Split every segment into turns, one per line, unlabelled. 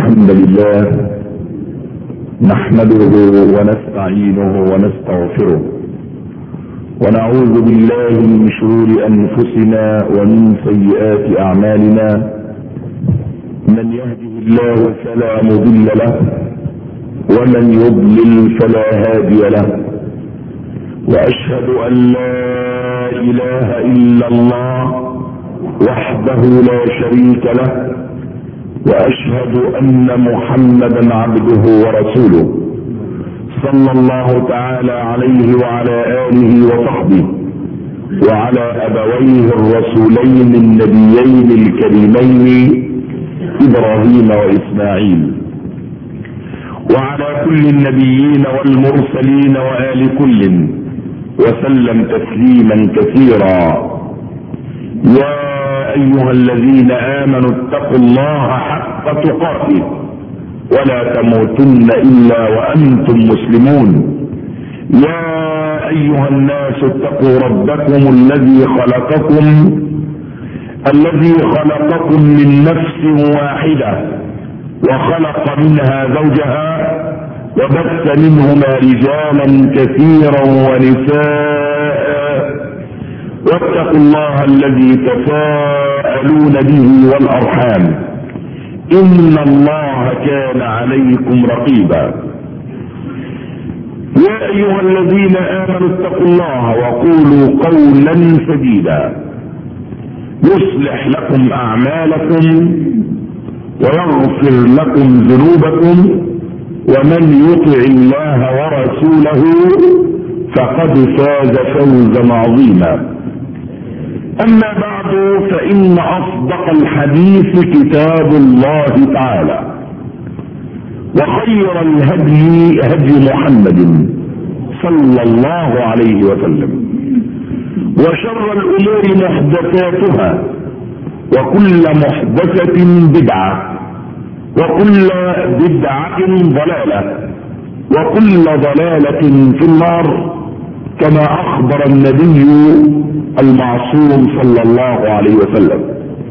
الحمد لله نحمده ونستعينه ونستغفره ونعوذ بالله من شرور انفسنا ومن سيئات اعمالنا. من يهده الله فلا مضل له ومن يضلل فلا هادي له، واشهد ان لا اله الا الله وحده لا شريك له، واشهد ان محمدا عبده ورسوله صلى الله تعالى عليه وعلى اله وصحبه وعلى ابويه الرسولين النبيين الكريمين ابراهيم واسماعيل، وعلى كل النبيين والمرسلين وآل كل وسلم تسليما كثيرا. يا ايها الذين امنوا اتقوا الله حق تقاته ولا تموتن الا وانتم مسلمون. يا ايها الناس اتقوا ربكم الذي خلقكم من نفس واحدة وخلق منها زوجها وبث منهما رجالا كثيرا ونساء، واتقوا الله الذي تساءلون به والارحام ان الله كان عليكم رقيبا. يا ايها الذين امنوا اتقوا الله وقولوا قولا سديدا يصلح لكم اعمالكم ويغفر لكم ذنوبكم، ومن يطع الله ورسوله فقد فاز فوزا عظيما. اما بعد فان اصدق الحديث كتاب الله تعالى، وخير الهدي هدي محمد صلى الله عليه وسلم، وشر الامور محدثاتها، وكل محدثة بدعة، وكل بدعة ضلالة، وكل ضلالة في النار، كما اخبر النبي المعصوم صلى الله عليه وسلم.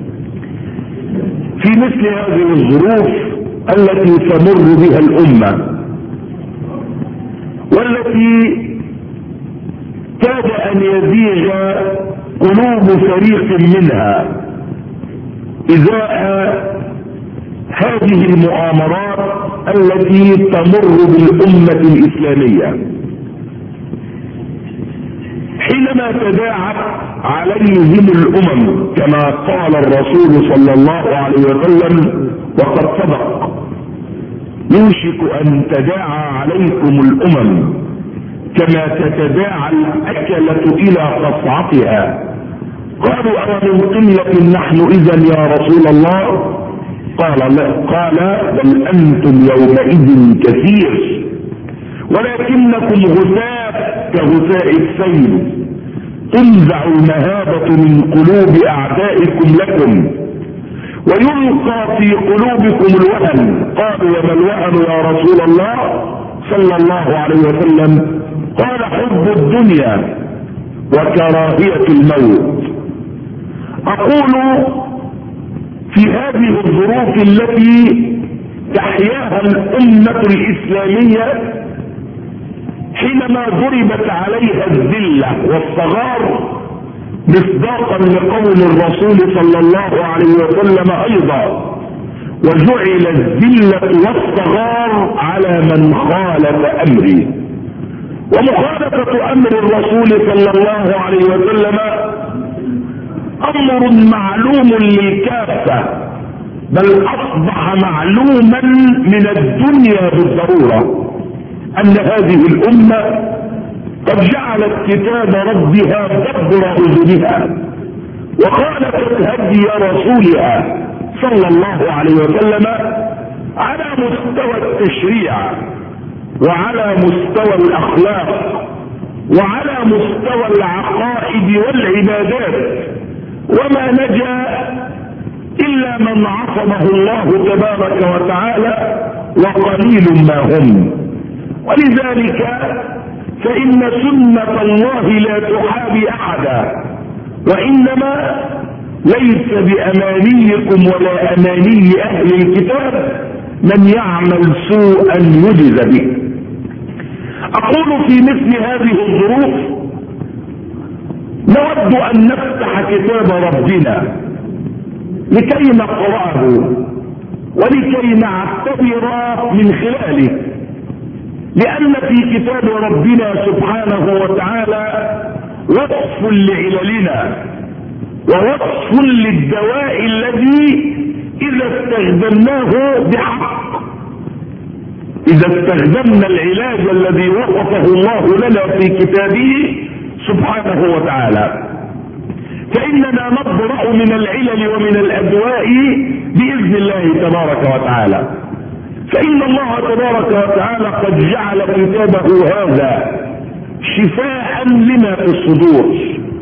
في مثل هذه الظروف التي تمر بها الامة، والتي كاد ان يزيغ قلوب فريق منها ازاء هذه المؤامرات التي تمر بالامة الاسلامية، حينما تداعت عليهم الامم كما قال الرسول صلى الله عليه وسلم وقد صدق: يوشك ان تداعى عليكم الامم كما تتداعى الاكلة الى قصعتها. قالوا: أومن قلة نحن اذا يا رسول الله؟ قال: بل انتم يومئذ كثير، ولكنكم غثاء كغثاء السيل، تنزع المهابة من قلوب اعدائكم لكم ويلقى في قلوبكم الوهن. قالوا: وما الوهن يا رسول الله صلى الله عليه وسلم؟ قال: حب الدنيا وكراهية الموت. اقول في هذه الظروف التي تحياها الامة الاسلامية، حينما ضربت عليها الذلة والصغار مصداقا لقول الرسول صلى الله عليه وسلم ايضا: وجعل الذلة والصغار على من خالف امري. ومخالفة امر الرسول صلى الله عليه وسلم امر معلوم للكافة، بل اصبح معلوما من الدنيا بالضرورة ان هذه الامة قد جعلت كتاب ربها دبر اذنها، وخالفت هدي رسولها صلى الله عليه وسلم على مستوى التشريع، وعلى مستوى الاخلاق، وعلى مستوى العقائد والعبادات. وما نجا الا من عصمه الله تبارك وتعالى، وقليل ما هم. ولذلك فان سنة الله لا تحابي احدا، وانما ليس بامانيكم ولا اماني اهل الكتاب من يعمل سوءا يجز به. اقول في مثل هذه الظروف نود ان نفتح كتاب ربنا لكي نقرأه ولكي نعتبر من خلاله، لأن في كتاب ربنا سبحانه وتعالى وصف لعللنا ووصف للدواء الذي إذا استخدمناه بحق، إذا استخدمنا العلاج الذي وصفه الله لنا في كتابه سبحانه وتعالى، فإننا نبرأ من العلل ومن الأدواء بإذن الله تبارك وتعالى. فإن الله تبارك وتعالى قد جعل كتابه هذا شفاء لما في الصدور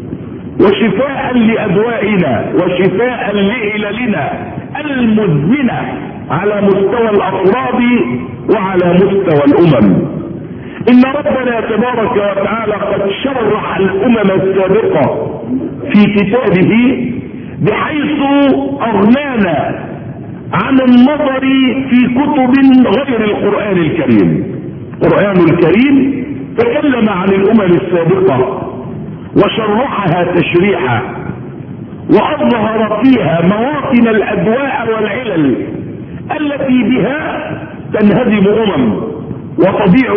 وشفاء لأدوائنا وشفاء لعللنا المزمنة على مستوى الأفراد وعلى مستوى الأمم. إن ربنا تبارك وتعالى قد شرح الأمم السابقة في كتابه بحيث أغنانا عن النظر في كتب غير القرآن الكريم. القرآن الكريم تكلم عن الأمم السابقة وشرحها تشريحا وأظهر فيها مواطن الأدواء والعلل التي بها تنهدم وتضيع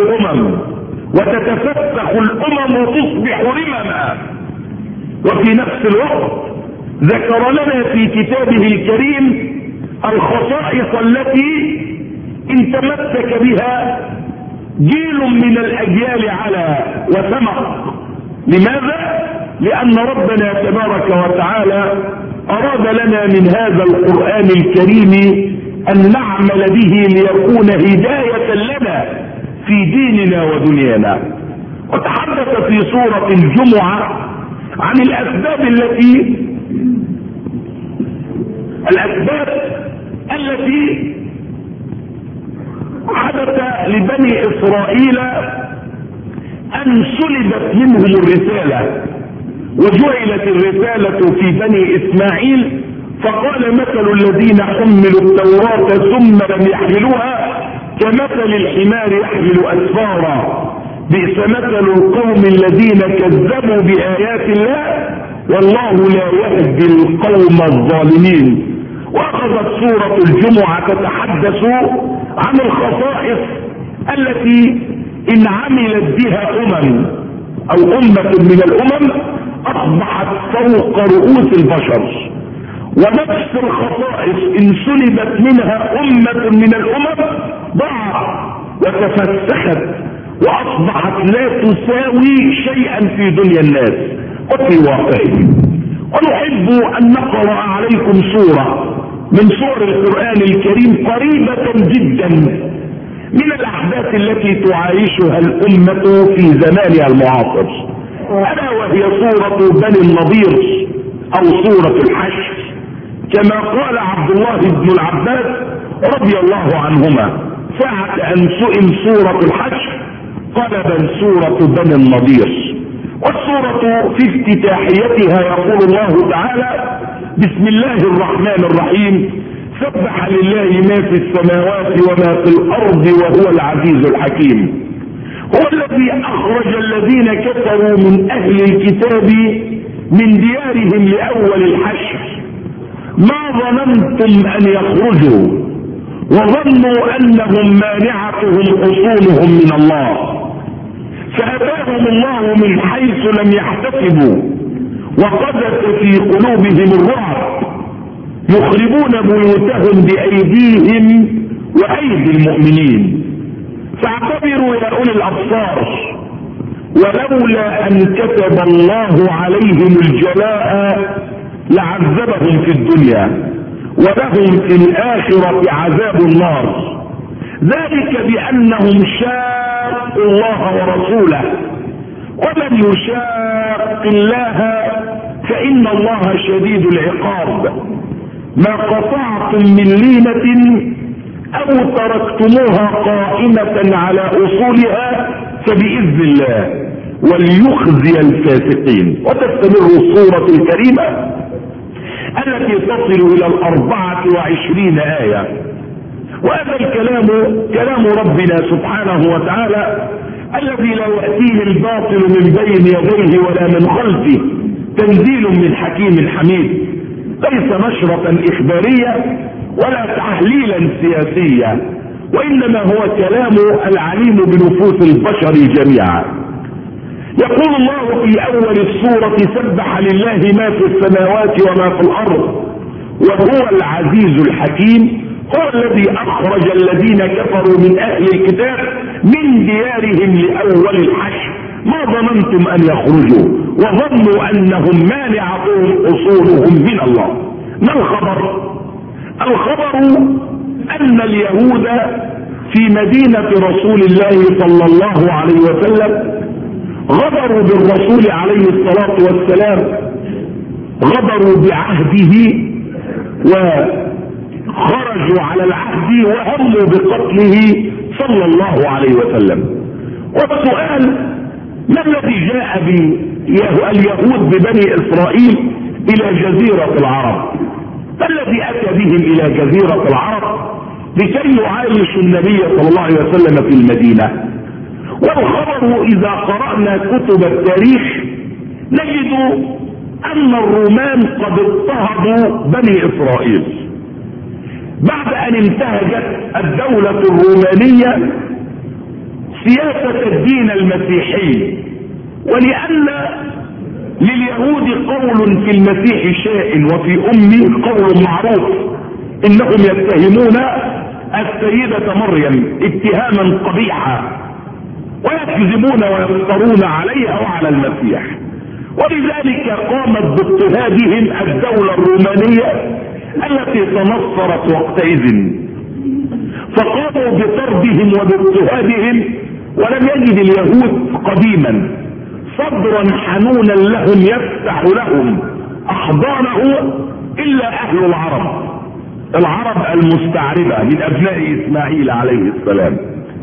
وتتفتح الأمم وتصبح رمما. وفي نفس الوقت ذكر لنا في كتابه الكريم الخصائص التي ان تمسك بها جيل من الأجيال على وسمق. لماذا؟ لأن ربنا تبارك وتعالى أراد لنا من هذا القرآن الكريم أن نعمل به ليكون هداية لنا في ديننا ودنيانا. وتحدث في سورة الجمعة عن الأسباب التي حدث لبني إسرائيل أن سلبت منهم الرسالة وجعلت الرسالة في بني إسماعيل. فقال مثل الذين حملوا التوراة ثم لم يحملوها كمثل الحمار يحمل أسفارا بئس مثل القوم الذين كذبوا بآيات الله والله لا يهدي القوم الظالمين. وأخذت سورة الجمعة تتحدث عن الخصائص التي إن عملت بها أمة من الأمم أصبحت فوق رؤوس البشر، ونفس الخصائص إن سلبت منها أمة من الأمم ضاعت وتفسخت وأصبحت لا تساوي شيئا في دنيا الناس وفي واقعهم. ونحب أن نقرأ عليكم سورة من سور القرآن الكريم قريبة جدا من الأحداث التي تعايشها الأمة في زمانها المعاصر، ألا وهي سورة بني النضير أو سورة الحشر، كما قال عبد الله بن العباس رضي الله عنهما ساعة أن سئل سورة الحشر قال بل سورة بني النضير. والسورة في افتتاحيتها يقول الله تعالى بسم الله الرحمن الرحيم سبح لله ما في السماوات وما في الأرض وهو العزيز الحكيم. هو الذي أخرج الذين كفروا من أهل الكتاب من ديارهم لأول الحشر ما ظننتم أن يخرجوا وظنوا أنهم مانعتهم حصولهم من الله فأتاهم الله من حيث لم يحتسبوا وقذف في قلوبهم الرعب يخربون بيوتهم بأيديهم وأيدي المؤمنين. فاعتبروا يا أولي الأبصار ولولا أن كتب الله عليهم الجلاء لعذبهم في الدنيا ولهم في الآخرة عذاب النار ذلك بأنهم شاقوا الله ورسوله ومن يشاق الله فإن الله شديد العقاب. ما قطعتم من لينة أو تركتموها قائمة على أصولها فبإذن الله وليخزي الفاسقين. وتستمر السورة الكريمة التي تصل إلى 24 آية وهذا الكلام كلام ربنا سبحانه وتعالى الذي لا يأتيه الباطل من بين يديه ولا من خلفه، تنزيل من حكيم حميد، ليس نشرة إخبارية ولا تحليلا سياسيا، وإنما هو كلام العليم بنفوس البشر جميعا. يقول الله في أول السورة: سبح لله ما في السماوات وما في الأرض وهو العزيز الحكيم، هو الذي أخرج الذين كفروا من أهل الكتاب من ديارهم لأول الحشر ما ظننتم أن يخرجوا وظنوا أنهم مانعتهم أصولهم من الله. ما الخبر؟ الخبر أن اليهود في مدينة رسول الله صلى الله عليه وسلم غدروا بالرسول عليه الصلاة والسلام، غدروا بعهده وخرجوا على العهد وهموا بقتله صلى الله عليه وسلم. والسؤال: ما الذي جاء اليهود ببني إسرائيل إلى جزيرة العرب؟ ما الذي أتى بهم إلى جزيرة العرب لكي يعايشوا النبي صلى الله عليه وسلم في المدينة؟ والخبر إذا قرأنا كتب التاريخ نجد أن الرومان قد اضطهدوا بني إسرائيل بعد أن انتهجت الدولة الرومانية سياسة الدين المسيحي، ولأن لليهود قول في المسيح شائن وفي أمه قول معروف، إنهم يتهمون السيدة مريم اتهاما قبيحا ويكذبون ويفترون عليها وعلى المسيح، ولذلك قامت باضطهادهم الدولة الرومانية التي تنصرت وقتئذ، فقاموا بطردهم وباضطهادهم. ولم يجد اليهود قديما صدرا حنونا لهم يفتح لهم احضانه الا اهل العرب المستعربة من ابناء اسماعيل عليه السلام،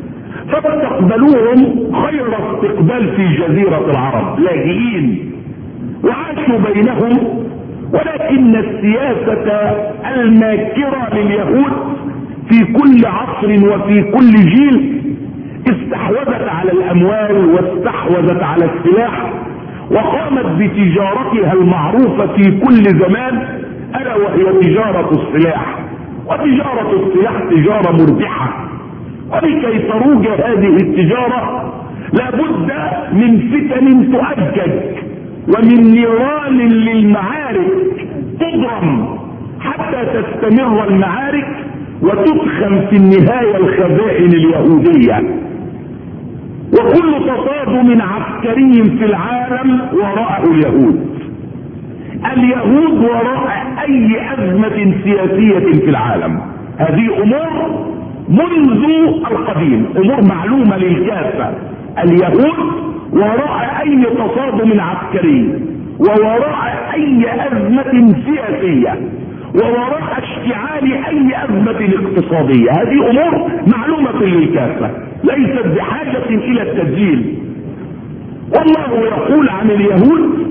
فاستقبلوهم خير استقبال في جزيرة العرب لاجئين وعاشوا بينهم. ولكن السياسة الماكرة لليهود في كل عصر وفي كل جيل استحوذت على الاموال واستحوذت على السلاح، وقامت بتجارتها المعروفة في كل زمان، الا وهي تجارة السلاح. وتجارة السلاح تجارة مربحة، ولكي تروج هذه التجارة لابد من فتن تؤجج ومن نيران للمعارك تضرم حتى تستمر المعارك وتدخل في النهاية الخزائن اليهودية. وكل تصادم عسكري في العالم وراءه اليهود وراء اي ازمة سياسية في العالم. هذه امور منذ القديم، امور معلومة للكافة. اليهود وراء اي تصادم عسكري ووراء اي ازمة سياسية ووراء اشتعال اي ازمة اقتصادية. هذه امور معلومة للكافة ليست بحاجة الى التسجيل. والله يقول عن اليهود،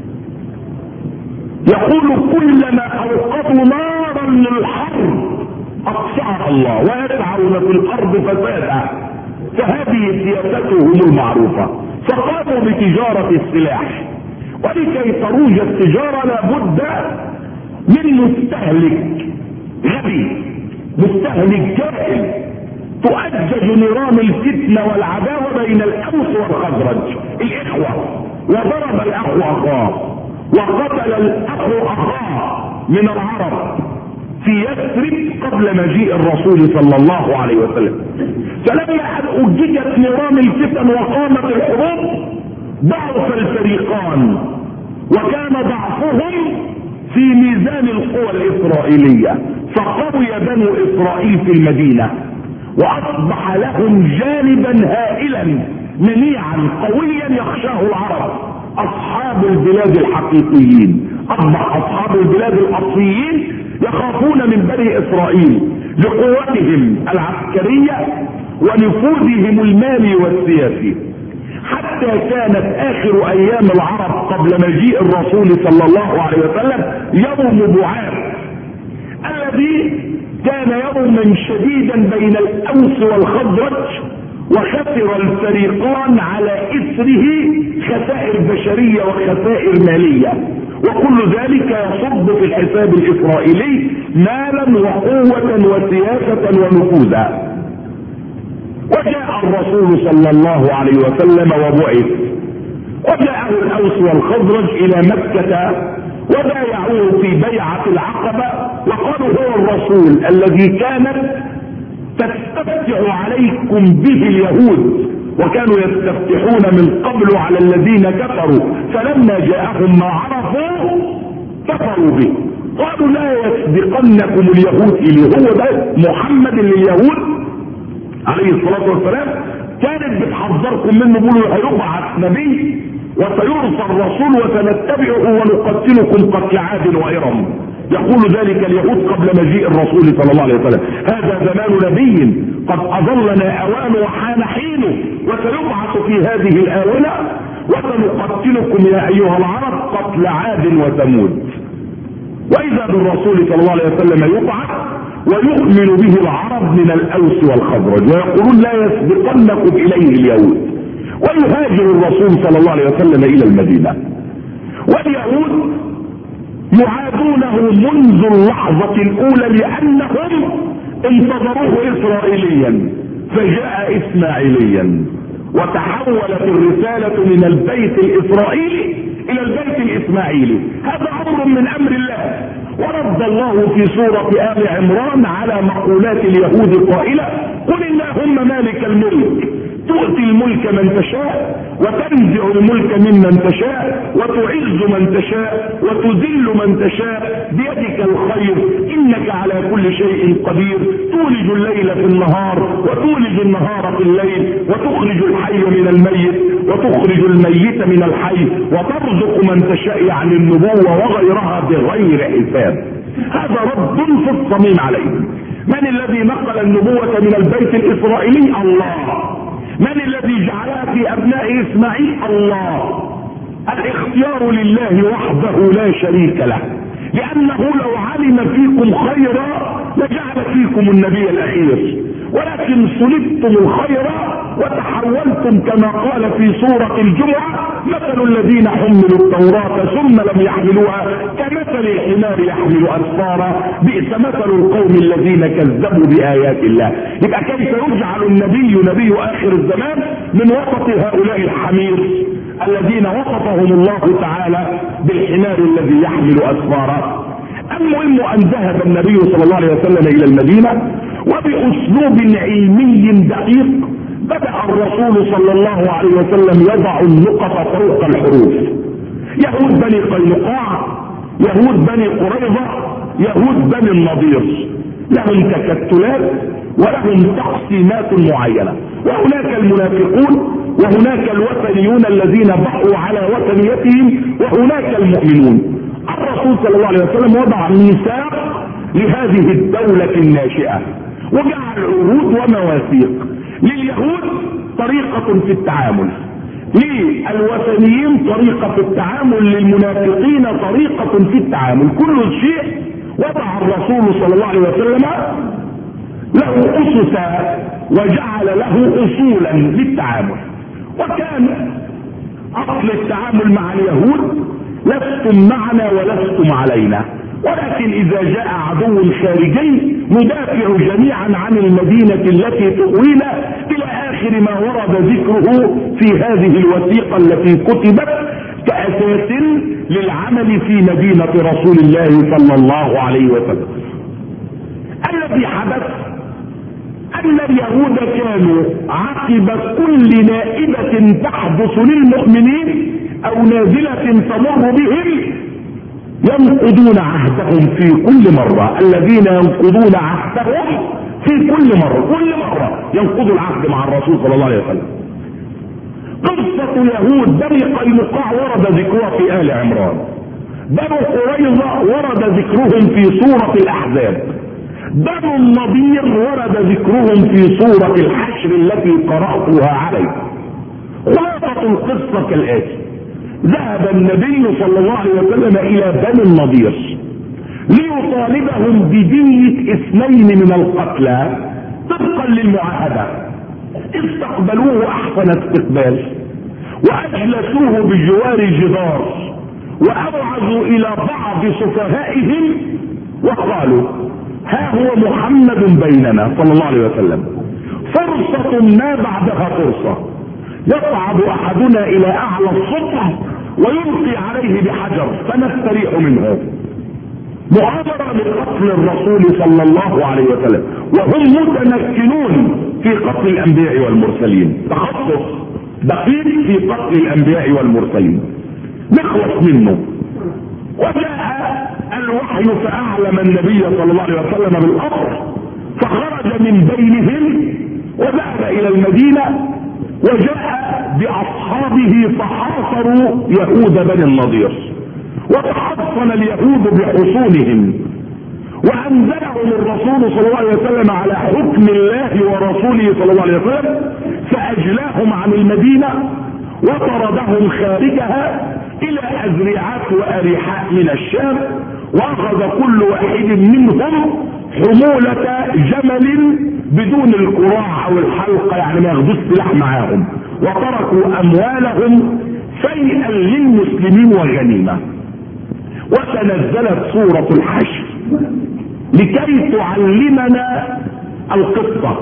يقول: كلما اوقدوا نارا للحرب اطفأها الله ويسعون في الارض فسادا. فهذه سياستهم المعروفة، فقاموا بتجارة السلاح. ولكي تروج التجارة لابد من مستهلك غبي، مستهلك جاهل، تؤجج نيران الفتنة والعداوة بين الأوس والخزرج الإخوة. وضرب الأخ أخاه وقتل الأخ أخاه من العرب في يثرب قبل مجيء الرسول صلى الله عليه وسلم. فلما أججت نيران الفتن وقامت الحروب ضعف الفريقان، وكان ضعفهم في ميزان القوى الإسرائيلية، فقوي بنو إسرائيل في المدينة وأصبح لهم جانبا هائلا منيعا قويا يخشاه العرب أصحاب البلاد الحقيقيين. أصبح أصحاب البلاد الأصليين يخافون من بني إسرائيل لقوتهم العسكرية ونفوذهم المالي والسياسي، حتى كانت آخر أيام العرب قبل مجيء الرسول صلى الله عليه وسلم يوم بعاث الذي كان يوما شديدا بين الاوس والخزرج، وخسر الفريقان على اثره خسائر بشرية وخسائر مالية، وكل ذلك يصب في الحساب الاسرائيلي مالا وقوة وسياسة ونفوذا. وجاء الرسول صلى الله عليه وسلم وبعث، وجاءه الاوس والخزرج الى مكة وبايعوه في بيعة العقبة، وقالوا هو الرسول الذي كانت تستفتح عليكم به اليهود، وكانوا يستفتحون من قبل على الذين كفروا، فلما جاءهم ما عرفوا كفروا به. قالوا لا يسبقنكم اليهود إليه. هو ده محمد لليهود عليه الصلاة والسلام كانت بتحذركم منه، بيقولوا هيبعث نبي وسيرسل رسول وسنتبعه ونقتلكم قتل عاد وإرم. يقول ذلك اليهود قبل مجيء الرسول صلى الله عليه وسلم. هذا زمان نبي قد أضلنا أوان وحان حينه، وسيبعث في هذه الآونة وسنقتلكم يا أيها العرب قتل عاد وثمود. وإذا بالرسول صلى الله عليه وسلم يبعث ويؤمن به العرب من الأوس والخزرج، ويقولون لا يسبقنكم إليه اليهود، ويهاجر الرسول صلى الله عليه وسلم إلى المدينة. واليهود يعادونه منذ اللحظة الأولى لأنهم انتظروه إسرائيليا فجاء إسماعيليا، وتحولت الرسالة من البيت الإسرائيلي إلى البيت الإسماعيلي. هذا أمر من أمر الله. ورد الله في سورة آل عمران على مقولات اليهود قائلا قل اللهم مالك الملك تؤتي الملك من تشاء وتنزع الملك ممن تشاء وتعز من تشاء وتذل من تشاء بيدك الخير انك على كل شيء قدير تولج الليل في النهار وتولج النهار في الليل وتخرج الحي من الميت وتخرج الميت من الحي وترزق من تشاء يعني النبوة وغيرها بغير حساب. هذا رد في الصميم عليهم. من الذي نقل النبوة من البيت الإسرائيلي؟ الله. من الذي جعلها في أبناء إسماعيل؟ الله. الاختيار لله وحده لا شريك له، لأنه لو علم فيكم خيرا لجعل فيكم النبي الأخير، ولكن سلبتم الخير وتحولتم كما قال في سورة الجمعة مثل الذين حملوا التوراة ثم لم يحملوها كمثل الحمار يحمل أسفارا بئس مثل القوم الذين كذبوا بآيات الله. يبقى كيف يجعل النبي نبي آخر الزمان من وسط هؤلاء الحمير الذين وصفهم الله تعالى بالحمار الذي يحمل أسفارا؟ المهم أن ذهب النبي صلى الله عليه وسلم إلى المدينة وبأسلوب علمي دقيق بدأ الرسول صلى الله عليه وسلم يضع النقط فوق الحروف. يهود بني قينقاع، يهود بني قريظة، يهود بني النضير، لهم تكتلات ولهم تقسيمات معينة، وهناك المنافقون وهناك الوثنيون الذين بقوا على وثنيتهم وهناك المؤمنون. الرسول صلى الله عليه وسلم وضع ميثاق لهذه الدولة الناشئة وجعل عهود ومواثيق. لليهود طريقة في التعامل، للوثنيين طريقة في التعامل، للمنافقين طريقة في التعامل. كل شيء وضع الرسول صلى الله عليه وسلم له أسسا وجعل له أصولا للتعامل. وكان أصل التعامل مع اليهود لستم معنا ولستم علينا، ولكن إذا جاء عدو خارجي ندافع جميعا عن المدينة التي تؤوينا إلى آخر ما ورد ذكره في هذه الوثيقة التي كتبت كأساس للعمل في مدينة رسول الله صلى الله عليه وسلم. الذي حدث أن اليهود كانوا عقب كل نائبة تحدث للمؤمنين أو نازلة تمر بهم ينقضون عهدهم في كل مرة. الذين ينقضون عهدهم في كل مرة ينقضوا العهد مع الرسول صلى الله عليه وسلم. قصة يهود بني قينقاع ورد ذكرها في آل عمران، بنو قريظة ورد ذكرهم في سورة الأحزاب، بنو النضير ورد ذكرهم في سورة الحشر التي قرأتها عليكم. خلاصة القصة كالآتي: ذهب النبي صلى الله عليه وسلم إلى بني النضير ليطالبهم بدية 2 من القتلى طبقا للمعاهدة. استقبلوه احسن استقبال واجلسوه بجوار جدار واوعزوا الى بعض سفهائهم وقالوا: ها هو محمد بيننا صلى الله عليه وسلم، فرصة ما بعدها فرصة، يصعد احدنا الى اعلى السطح ويلقي عليه بحجر فنستريح منه. مؤامرة لقتل الرسول صلى الله عليه وسلم، وهم متمكنون في قتل الانبياء والمرسلين، تخصص دقيق في قتل الانبياء والمرسلين، نخلص منه. وجاء الوحي فاعلم النبي صلى الله عليه وسلم بالامر، فخرج من بينهم وذهب الى المدينة وجاء باصحابه فحاصروا يهود بني النضير، وتحصن اليهود بحصونهم، وانزلهم الرسول صلى الله عليه وسلم على حكم الله ورسوله صلى الله عليه وسلم، فاجلاهم عن المدينة وطردهم خارجها الى ازرعات واريحاء من الشام، واخذ كل واحد منهم حمولة جمل بدون الكراع او الحلقة، يعني ما ياخدوش سلاح معاهم، وتركوا اموالهم فيئا للمسلمين وغنيمة. وتنزلت سورة الحشر لكي تعلمنا القصة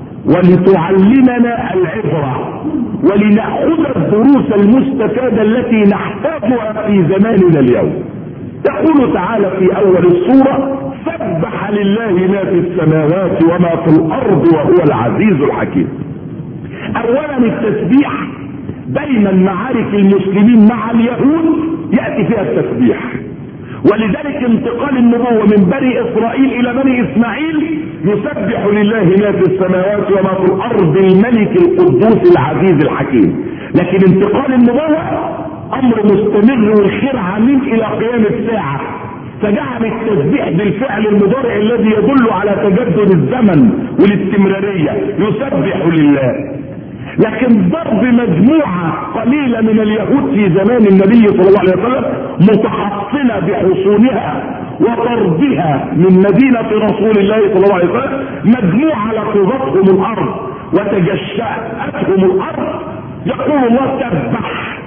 ولتعلمنا العبرة ولنأخذ الدروس المستفادة التي نحتاجها في زماننا اليوم. يقول تعالى في اول السورة: سبح لله ما في السماوات وما في الارض وهو العزيز الحكيم. اولا التسبيح دايما معارك المسلمين مع اليهود يأتي فيها التسبيح، ولذلك انتقال النبوة من بني اسرائيل الى بني اسماعيل يسبح لله ما في السماوات وما في الارض الملك القدوس العزيز الحكيم. لكن انتقال النبوة امر مستمر والخير عميم الى قيام الساعة، فجعل التسبيح بالفعل المضارع الذي يدل على تجدد الزمن والاستمرارية، يسبح لله. لكن ضرب مجموعة قليلة من اليهود في زمان النبي صلى الله عليه وسلم متحصنة بحصونها وطردها من مدينة رسول الله صلى الله عليه وسلم، مجموعة لقضتهم الارض وتجشأتهم الارض، يقول الله سبح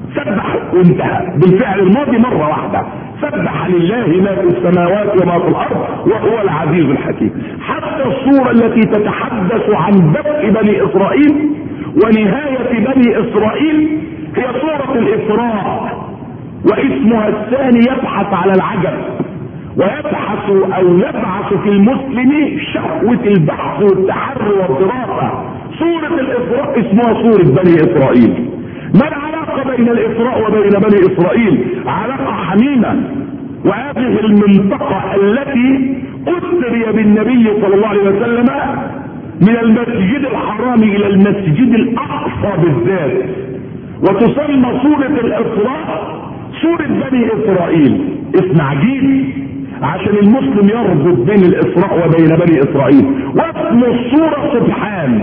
وانتهى بالفعل الماضي مرة واحدة. سبح لله ما في السماوات وما في الارض وهو العزيز الحكيم. حتى الصورة التي تتحدث عن بدء بني اسرائيل ونهاية بني اسرائيل هي صورة الاسراء، واسمها الثاني يبحث على العجب، ويبحث او يبعث في المسلم شهوة البحث والتحري والدراسة. صورة الاسراء اسمها صورة بني اسرائيل. ما العلاقة بين الاسراء وبين بني اسرائيل؟ علاقة حميمة، وهذه المنطقة التي اسري بالنبي صلى الله عليه وسلم من المسجد الحرام الى المسجد الاقصى بالذات، وتسمى سورة الاسراء سورة بني اسرائيل. اسم عجيب عشان المسلم يربط بين الاسراء وبين بني اسرائيل. واسم السورة سبحان،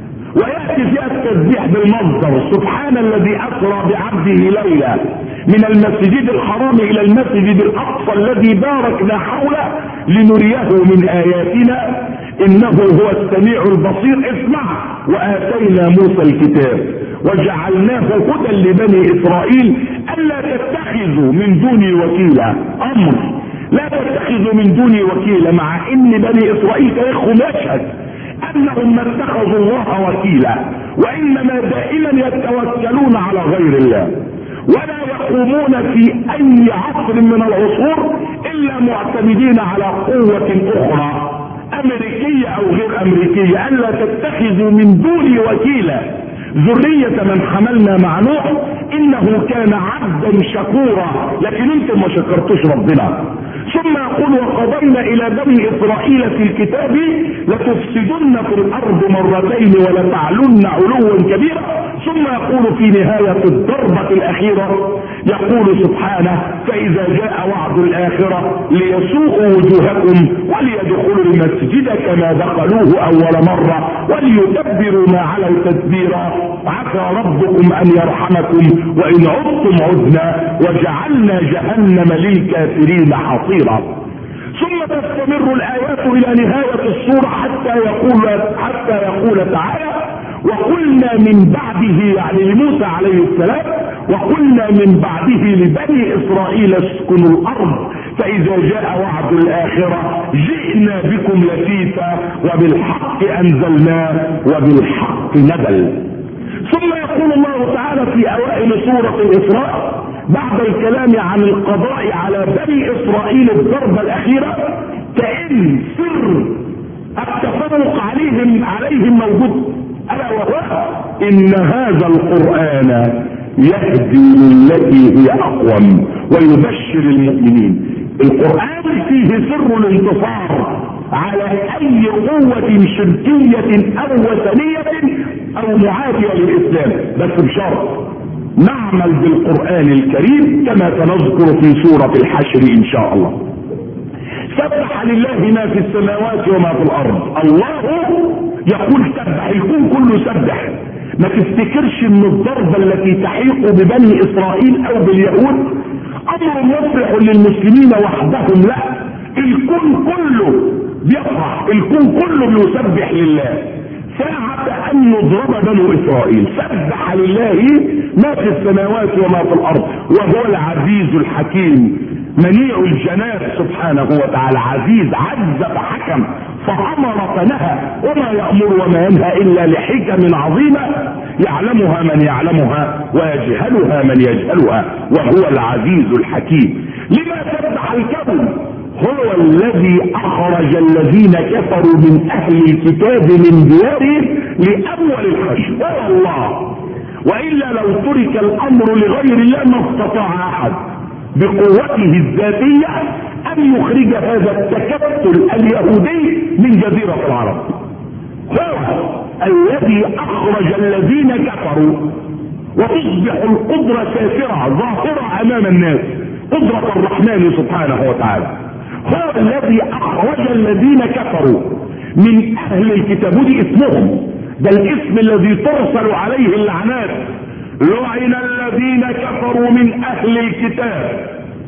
ويأتي فيها التسبيح بالمصدر سبحان الذي اسرى بعبده ليلا من المسجد الحرام الى المسجد الاقصى الذي باركنا حوله لنريه من اياتنا انه هو السميع البصير. اسمع: واتينا موسى الكتاب وجعلناه هدى لبني اسرائيل الا تتخذوا من دوني وكيلا. امر لا تتخذوا من دوني وكيلا، مع ان بني اسرائيل تاريخهم يشهد انهم ما اتخذوا الله وكيلا، وانما دائما يتوكلون على غير الله، ولا يقومون في اي عصر من العصور الا معتمدين على قوة اخرى امريكية او غير امريكية. الا تتخذوا من دوني وكيلا. ذرية من حملنا مع نوح انه كان عبدا شكورا، لكن انتم ما شكرتوش ربنا. ثم يقول: وقضينا الى بني اسرائيل في الكتاب لتفسدن في الارض مرتين ولتعلن علوا كبيرا. ثم يقول في نهاية الضربة الاخيرة يقول سبحانه: فاذا جاء وعد الاخرة ليسوءوا وجوهكم وليدخلوا المسجد كما دخلوه اول مرة وليتبروا ما علوا تتبيرا. عسى ربكم ان يرحمكم وان عدتم عدنا وجعلنا جهنم للكافرين حصيرا. تستمر الآيات إلى نهاية السورة حتى يقول تعالى: وقلنا من بعده، يعني لموسى عليه السلام، وقلنا من بعده لبني إسرائيل اسكنوا الأرض فإذا جاء وعد الآخرة جئنا بكم لفيفا وبالحق أنزلناه وبالحق نزل. ثم يقول الله تعالى في أوائل سورة الإسراء بعد الكلام عن القضاء على بني إسرائيل الضربة الأخيرة: كأن سر التفوق عليهم موجود، ألا وهو إن هذا القرآن يهدي للتي هي أقوم ويبشر المؤمنين. القرآن فيه سر الانتصار على أي قوة شركية أو وثنية أو معادية للإسلام، بس بشرط نعمل بالقرآن الكريم كما سنذكر في سورة الحشر إن شاء الله. سبح لله ما في السماوات وما في الأرض. الله يقول سبح، الكون كله سبح. ما تفتكرش ان الضربة التي تحيق ببني إسرائيل أو باليهود أمر مفرح للمسلمين وحدهم، لا، الكون كله بيفرح، الكون كله بيسبح لله ساعة أن يضرب بنو إسرائيل. سبح لله ما في السماوات وما في الأرض وهو العزيز الحكيم منيع الجناب سبحانه وتعالى. عزيز، عز فحكم، فأمر فنهى، وما يأمر وما ينهى إلا لحكم عظيمة يعلمها من يعلمها ويجهلها من يجهلها، وهو العزيز الحكيم. لما سبح الكون؟ هو الذي أخرج الذين كفروا من أهل الكتاب من ديارهم لأول الحشر، هو الله. وإلا لو ترك الأمر لغير الله ما استطاع أحد بقوته الذاتية أن يخرج هذا التكتل اليهودي من جزيرة العرب. هو الذي أخرج الذين كفروا، وتصبح القدرة سافرة ظاهرة أمام الناس، قدرة الرحمن سبحانه وتعالى. هو الذي أخرج الذين كفروا من أهل الكتاب، ودي اسمهم، ده الاسم الذي ترسل عليه اللعنات: لعن الذين كفروا من أهل الكتاب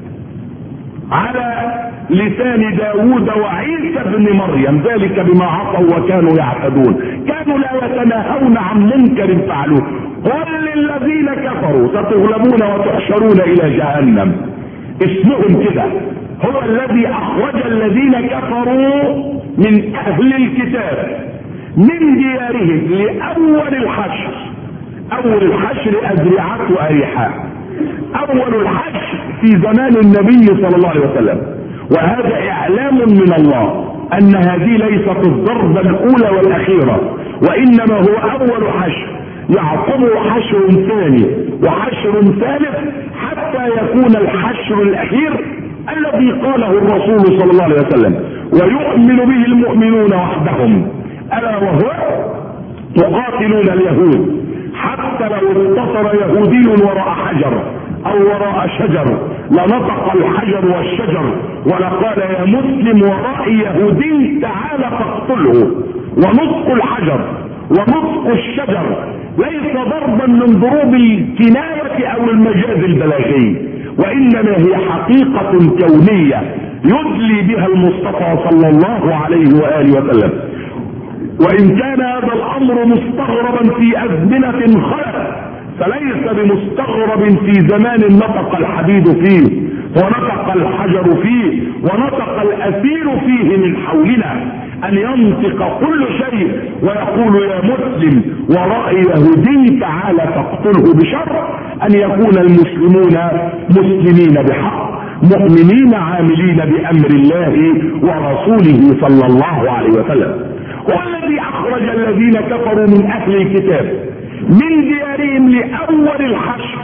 على لسان داود وعيسى بن مريم، ذلك بما عصوا وكانوا يعتدون، كانوا لا يتناهون عن منكر فعلوه. قل للذين كفروا ستغلبون وتحشرون إلى جهنم. اسمهم كده. هو الذي أخرج الذين كفروا من أهل الكتاب من ديارهم لأول الحشر. أول الحشر أذرعة وأريحاء، أول الحشر في زمان النبي صلى الله عليه وسلم. وهذا إعلام من الله أن هذه ليست الضربة الأولى والأخيرة، وإنما هو أول حشر يعقبه حشر ثاني وحشر ثالث حتى يكون الحشر الأخير الذي قاله الرسول صلى الله عليه وسلم ويؤمن به المؤمنون وحدهم، ألا وهو تقاتلون اليهود حتى لو انتصر يهودي وراء حجر او وراء شجر لنطق الحجر والشجر ولقال يا مسلم ورائي يهودي تعال فاقتله. ونطق الحجر ونطق الشجر ليس ضربا من ضروب الكناية او المجاز البلاغي، وانما هي حقيقة كونية يدلي بها المصطفى صلى الله عليه وآله وسلم. وإن كان هذا الأمر مستغربا في أزمنة خلت فليس بمستغرب في زمان نطق الحديد فيه ونطق الحجر فيه ونطق الأسير فيه من حولنا، أن ينطق كل شيء ويقول يا مسلم ورائي يهودي تعال فاقتله، بشرط أن يكون المسلمون مسلمين بحق مؤمنين عاملين بأمر الله ورسوله صلى الله عليه وسلم. هو الذي أخرج الذين كفروا من أهل الكتاب من ديارهم لأول الحشر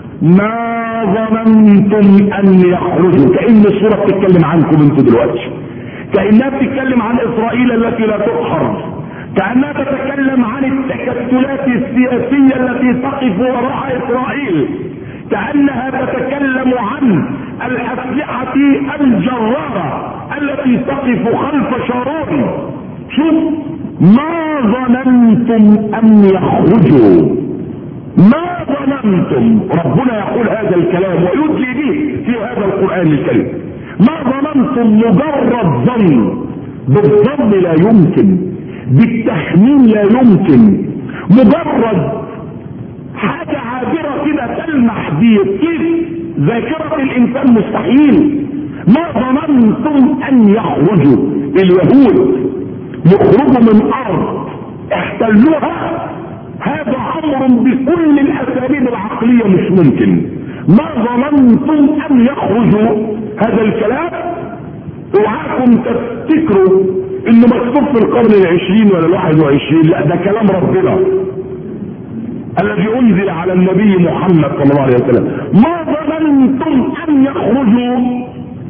ما ظننتم أن يخرجوا. كأن السورة بتتكلم عنكم انتم دلوقتي، كأنها بتتكلم عن إسرائيل التي لا تقهر، كأنها تتكلم عن التكتلات السياسية التي تقف وراء إسرائيل، كأنها تتكلم عن الأسلحة الجرارة التي تقف خلف شارون. شوف، ما ظننتم أن يخرجوا، ما ظننتم. ربنا يقول هذا الكلام ويدلي به في هذا القرآن الكريم. ما ظننتم مجرد ظن، بالظن لا يمكن، بالتخمين لا يمكن، مجرد حاجة عابرة كده تلمح بيطير ذاكرة الانسان مستحيل. ما ظننتم ان يخرجوا اليهود، يخرجوا من ارض احتلوها، هذا امر بكل الاساليب العقلية مش ممكن. ما ظننتم ان يخرجوا، هذا الكلام اوعاكم تفتكروا انه مكتوب في القرن العشرين ولا 21، لا ده كلام ربنا الذي انزل على النبي محمد صلى الله عليه وسلم. ما ظننتم ان يخرجوا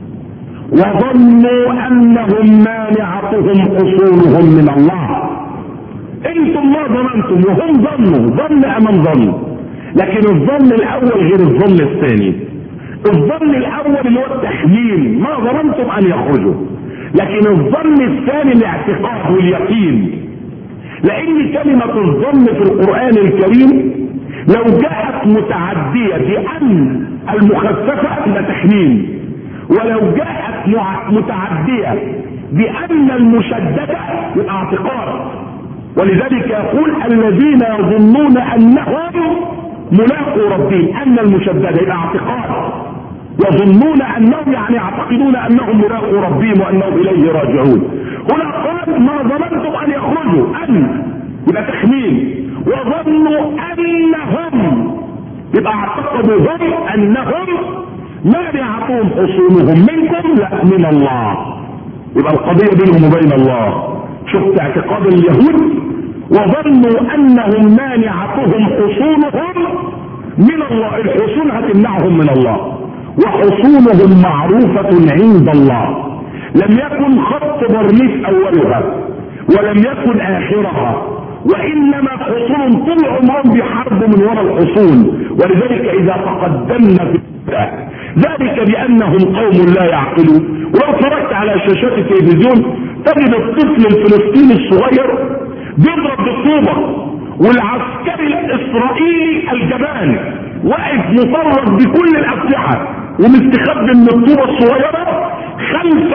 وظنوا انهم مانعتهم حصولهم من الله. انتم ما ظننتم وهم ظنوا، ظن امام ظن، لكن الظن الاول غير الظن الثاني. الظن الاول اللي هو التخمين، ما ظننتم ان يخرجوا، لكن الظن الثاني الاعتقاد واليقين. لان كلمة الظن في القرآن الكريم لو جاءت متعدية بأن المخففة يبقى تخمين، ولو جاءت متعدية بأن المشددة يبقى اعتقاد. ولذلك يقول الذين يظنون انهم ملاقوا ربهم، ان المشددة يبقى اعتقاد، يظنون انهم يعني يعتقدون انهم ملاقوا ربهم وانهم اليه راجعون. هنا قال ما ظننتم ان يخرجوا، ان يبقى تخمين، وظنوا انهم يبقى اعتقدوا هم انهم مانعتهم حصولهم منكم لا من الله، يبقى القضية بينهم وبين الله. شفت اعتقاد اليهود، وظنوا انهم مانعتهم حصولهم من الله، الحصول هتمنعهم من الله، وحصولهم معروفة عند الله. لم يكن خط برليف اولها ولم يكن اخرها، وانما حصول طول عمرهم بيحاربوا من وراء الحصول. ولذلك اذا تقدمنا في ذلك بانهم قوم لا يعقلون. ولو اتفرجت على شاشات التلفزيون تجد الطفل الفلسطيني الصغير بيضرب بالطوبة، والعسكري الاسرائيلي الجبان واقف مطرد بكل الاسلحة ومستخبي من الطوبة الصغيرة خلف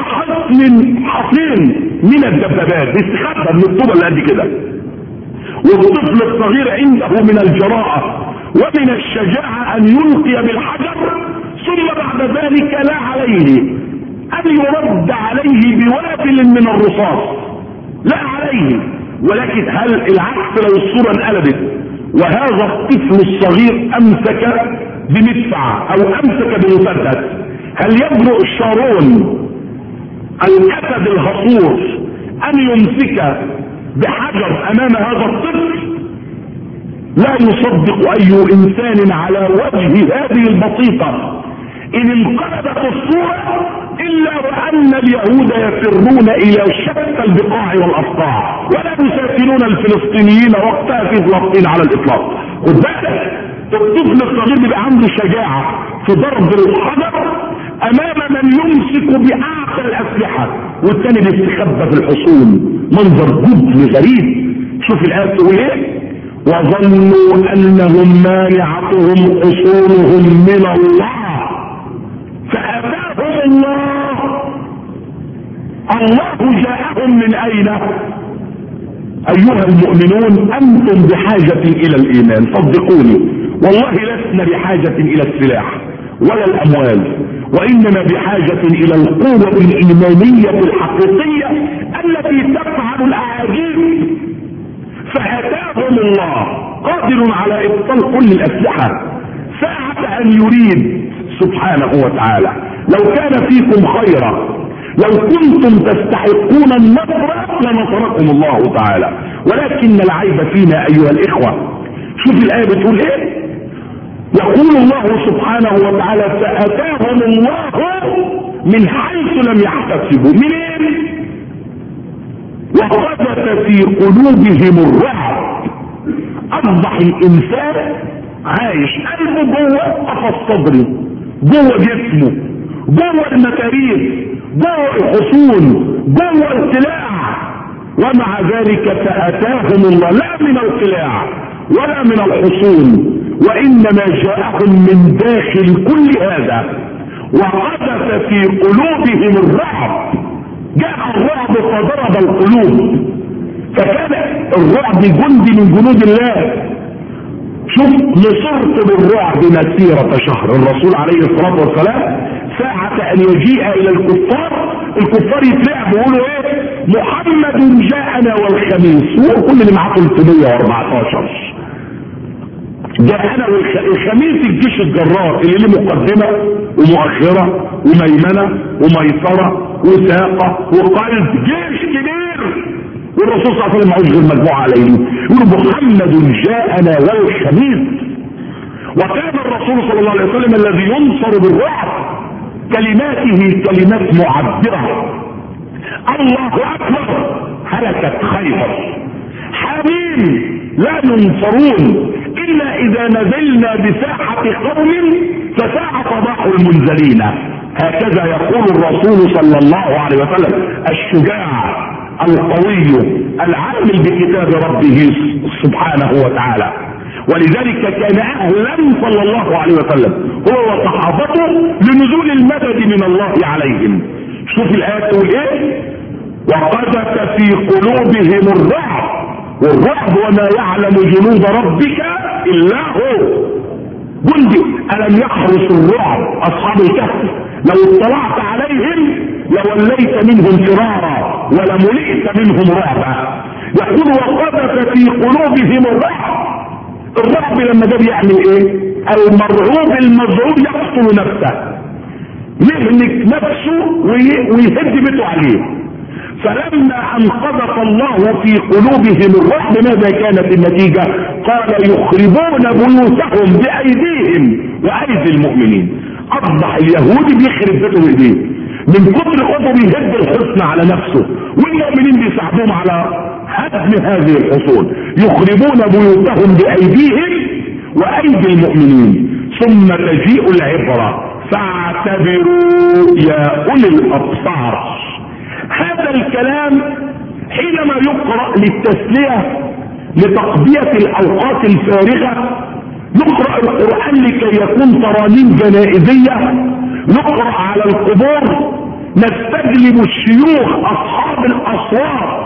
حصين من الدبابات، بيستخبى من الطوبة اللي قد كده. والطفل الصغير عنده من الجراءة ومن الشجاعة ان يلقي بالحجر، ثم بعد ذلك لا عليه ان يرد عليه بوابل من الرصاص، لا عليه. ولكن هل العكس لو الصورة انقلبت وهذا الطفل الصغير امسك بمدفع او امسك بمسدس، هل يجرؤ شارون الاسد الهصور ان يمسك بحجر امام هذا الطفل؟ لا يصدق اي انسان على وجه هذه البسيطة ان انقلبت الصورة الا وان اليهود يفرون الى شتى البقاع والاقطاع، ولا يسافرون الفلسطينيين وقتها في فلسطين على الاطلاق. خد بالك، الطفل الصغير بيبقى عنده شجاعة في ضرب الحجر امام من يمسك باعقل الاسلحة، والثاني بيستخبى في الحصون. منظر جبن غريب. شوف الايه تقول ايه؟ وظنوا انهم مانعتهم حصولهم من الله فأتاهم الله. الله جاءهم من اين؟ ايها المؤمنون انتم بحاجة الى الايمان، صدقوني والله لسنا بحاجة الى السلاح ولا الاموال، وانما بحاجة الى القوة الايمانية الحقيقية التي تفعل الاعاجيب. فاتاهم الله قادر على ابطال كل الاسلحة ساعة ان يريد سبحانه وتعالى. لو كان فيكم خيرا، لو كنتم تستحقون النصر لنصركم الله تعالى، ولكن العيب فينا ايها الاخوة. شوف الايه بتقول ايه؟ يقول الله سبحانه وتعالى فاتاهم الله من حيث لم يحتسبوا. منين؟ وقذف في قلوبهم الرعب. اصبح الانسان عايش قلبه جوه قفص صدره، جوه جسمه، جوه المكاريس، جوه الحصون، جوه القلاع، ومع ذلك فاتاهم الله لا من القلاع ولا من الحصون، وانما جاءهم من داخل كل هذا. وقذف في قلوبهم الرعب. جاء الرعب فضرب القلوب، فكان الرعب جندي من جنود الله. شوف، نصرت بالرعب مسيرة شهر. الرسول عليه الصلاة والسلام ساعة ان يجيء الى الكفار يترعبوا يقولوا ايه؟ محمد جاءنا والخميس. هو كل اللي معاه 314 جاءنا والخميس، الجيش الجرار اللي له مقدمة ومؤخرة وميمنة وميسرة وساقة وقلب، جيش كبير. والرسول صلى الله عليه وسلم معوش غير مجموعة عليه، يقول محمد جاءنا والخميس. وكان الرسول صلى الله عليه وسلم الذي ينصر بالرعب كلماته كلمات معبرة. الله اكبر، هلكت خيبر. حميم، لا ينصرون الا اذا نزلنا بساحة قوم فساعة صباح المنزلين. هكذا يقول الرسول صلى الله عليه وسلم، الشجاع القوي العامل بكتاب ربه سبحانه وتعالى. ولذلك كان اهلا صلى الله عليه وسلم هو وصحابته لنزول المدد من الله عليهم. شوف الايه تقول ايه؟ وقذف في قلوبهم الرعب، والرعب وما يعلم جنود ربك الا هو. جندي، الم يحرس الرعب اصحاب الكهف؟ لو اطلعت عليهم لوليت منهم فرارا ولملئت منهم رعبا. يقول وقذف في قلوبهم الرعب. الرعب لما ده بيعمل ايه؟ المرعوب المذعوب يقتل نفسه، يهلك نفسه ويهد بيته عليه. فلما ان قذف الله في قلوبهم الرعب ماذا كانت النتيجة؟ قال يخربون بيوتهم بايديهم وايدي المؤمنين. اصبح اليهودي بيخرب بيته بايديه من كتر خوفه، بيهد الحصن على نفسه، والمؤمنين بيساعدوهم على هدم هذه الحصون. يخربون بيوتهم بايديهم وايدي المؤمنين. ثم تجيء العبرة، فاعتبروا يا اولي الابصار. هذا الكلام حينما يقرأ للتسلية لتقضية الاوقات الفارغة، نقرأ القرآن لكي يكون ترانيم جنائزية، نقرأ على القبور، نستجلب الشيوخ اصحاب الاصوات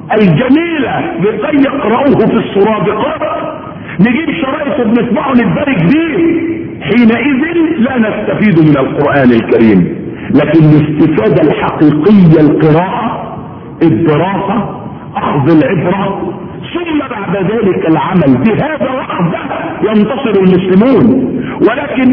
الجميلة لكي يقرأوه في السرادقات، نجيب شرائط وبنسمعه نتبارك بيه. حينئذ لا نستفيد من القرآن الكريم. لكن الاستفادة الحقيقية القراءة، الدراسة، اخذ العبرة، ثم بعد ذلك العمل. بهذا وحده ينتصر المسلمون. ولكن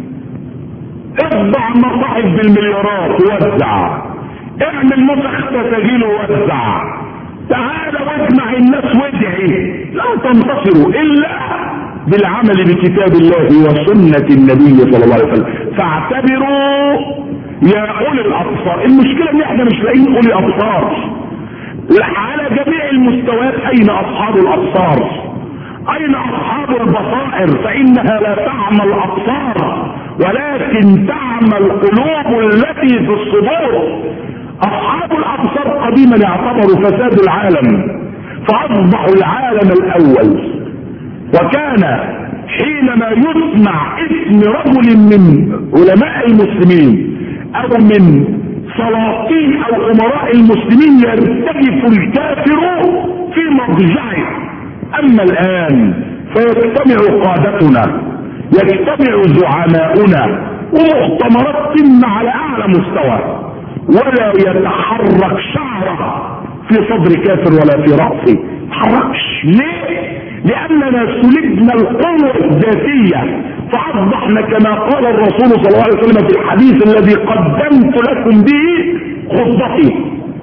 اطبع مصاحف بالمليارات ووزع، اعمل نسخ تسجيل ووزع، تعال واجمع الناس وادعي، لا تنتصروا الا بالعمل بكتاب الله وسنة النبي صلى الله عليه وسلم. فاعتبروا يا اولي الابصار. المشكلة ان احنا مش لاقيين اولي ابصار على جميع المستويات. اين اصحاب الابصار؟ اين اصحاب البصائر؟ فانها لا تعمى الابصار ولكن تعمى القلوب التي في الصدور. اصحاب الابصار قديما يعتبروا فساد العالم، فاصبحوا العالم الاول. وكان حينما يسمع اسم رجل من علماء المسلمين او من سلاطين او امراء المسلمين يرتجف الكافر في مضجعه. اما الان فيجتمع قادتنا، يجتمع زعماؤنا، ومؤتمرات تم على اعلى مستوى، ولا يتحرك شعره في صدر كافر ولا في رأسه. تحركش ليه؟ لاننا سلبنا القوة الذاتية، فاصبحنا كما قال الرسول صلى الله عليه وسلم في الحديث الذي قدمت لكم به خطبتي: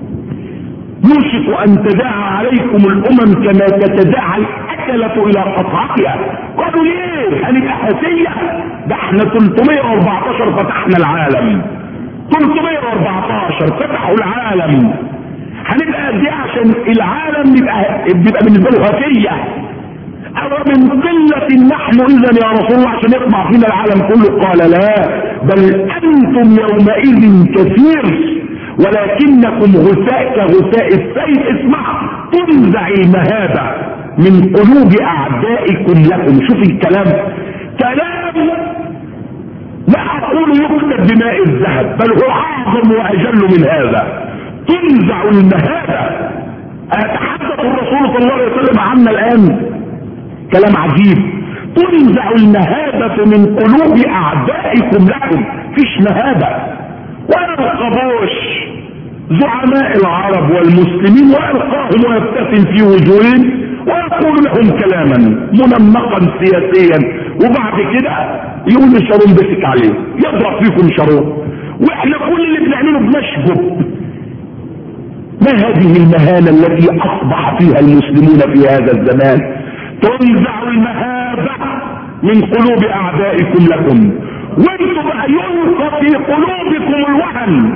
يوشك ان تداعى عليكم الامم كما تتداعى الاكلة الى قطعتها. قالوا ليه؟ هنبقى حسية؟ ده احنا 314 فتحنا العالم، 314 فتحوا العالم، هنبقى قد ايه عشان العالم بيبقى بالنسبه له هفيه؟ او من قله نحن اذا يا رسول الله عشان يطمع فينا العالم كله؟ قال لا، بل انتم يومئذ كثير ولكنكم غثاء كغثاء السيل. اسمع، تنزع المهابه من قلوب اعدائكم لكم. شوف الكلام، كلام لا اقول يكتب بماء الذهب، بل هو اعظم واجل من هذا. تنزع المهابة. اتحدث الرسول صلى الله عليه وسلم عنا الان كلام عجيب. تنزع المهابة من قلوب اعدائكم لكم. فيش مهابة ويلقى بوش زعماء العرب والمسلمين ويلقاهم ويبتسم في وجوههم ويقول لهم كلاما منمقا سياسيا، وبعد كده يقول شارون بسك عليه، يضرب فيكم شارون، واحنا كل اللي بنعمله بنشجب. ما هذه المهانة التي اصبح فيها المسلمون في هذا الزمان؟ تنزع المهابة من قلوب اعدائكم لكم، وانتم بقى يلقى في قلوبكم الوهن،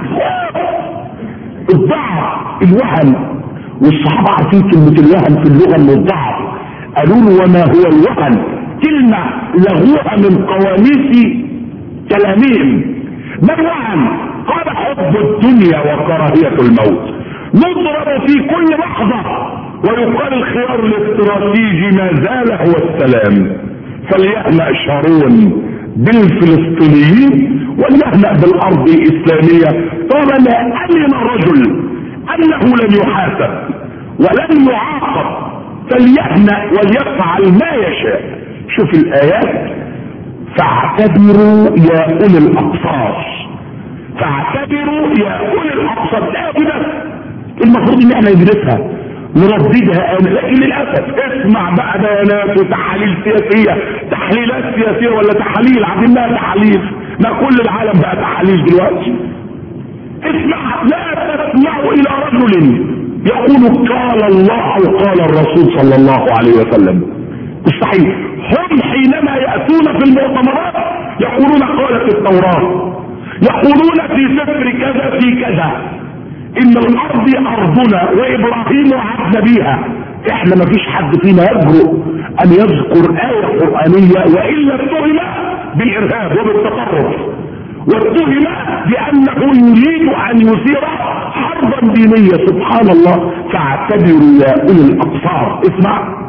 الضعف، الوهن. والصحابة عارفين كلمة الوهن في اللغة من الضعف. قالوا له وما هو الوهن؟ كلمة لغوها من قواميس كلامهم. ما الوهن؟ قال حب الدنيا وكراهية الموت. نضرب في كل لحظة ويقال الخيار الاستراتيجي ما زال هو السلام. فليهنأ شارون بالفلسطينيين وليهنأ بالارض الاسلامية طالما امن الرجل انه لن يحاسب ولن يعاقب، فليهنأ وليفعل ما يشاء. شوف الايات، فاعتبروا يا اولي الابصار، فاعتبروا يا اولي الابصار. بس المفروض ان احنا ندرسها نرددها انا، لكن للاسف اسمع بقى بيانات وتحاليل سياسيه، تحليلات سياسيه ولا تحاليل، عايزينها تحاليل، ما كل العالم بقى تحاليل دلوقتي. اسمع، لا تسمعوا الى رجل يقول قال الله او قال الرسول صلى الله عليه وسلم. مستحيل. هم حينما ياتون في المؤتمرات يقولون قالت التوراه، يقولون في سفر كذا في كذا، ان الارض ارضنا وابراهيم وعدنا بيها. احنا ما فيش حد فينا يجرؤ ان يذكر آية قرآنية والا اتهم بالارهاب وبالتطرف، واتهم بانه يريد ان يثير حربا دينية. سبحان الله. فاعتبروا يا اولي الابصار. اسمع،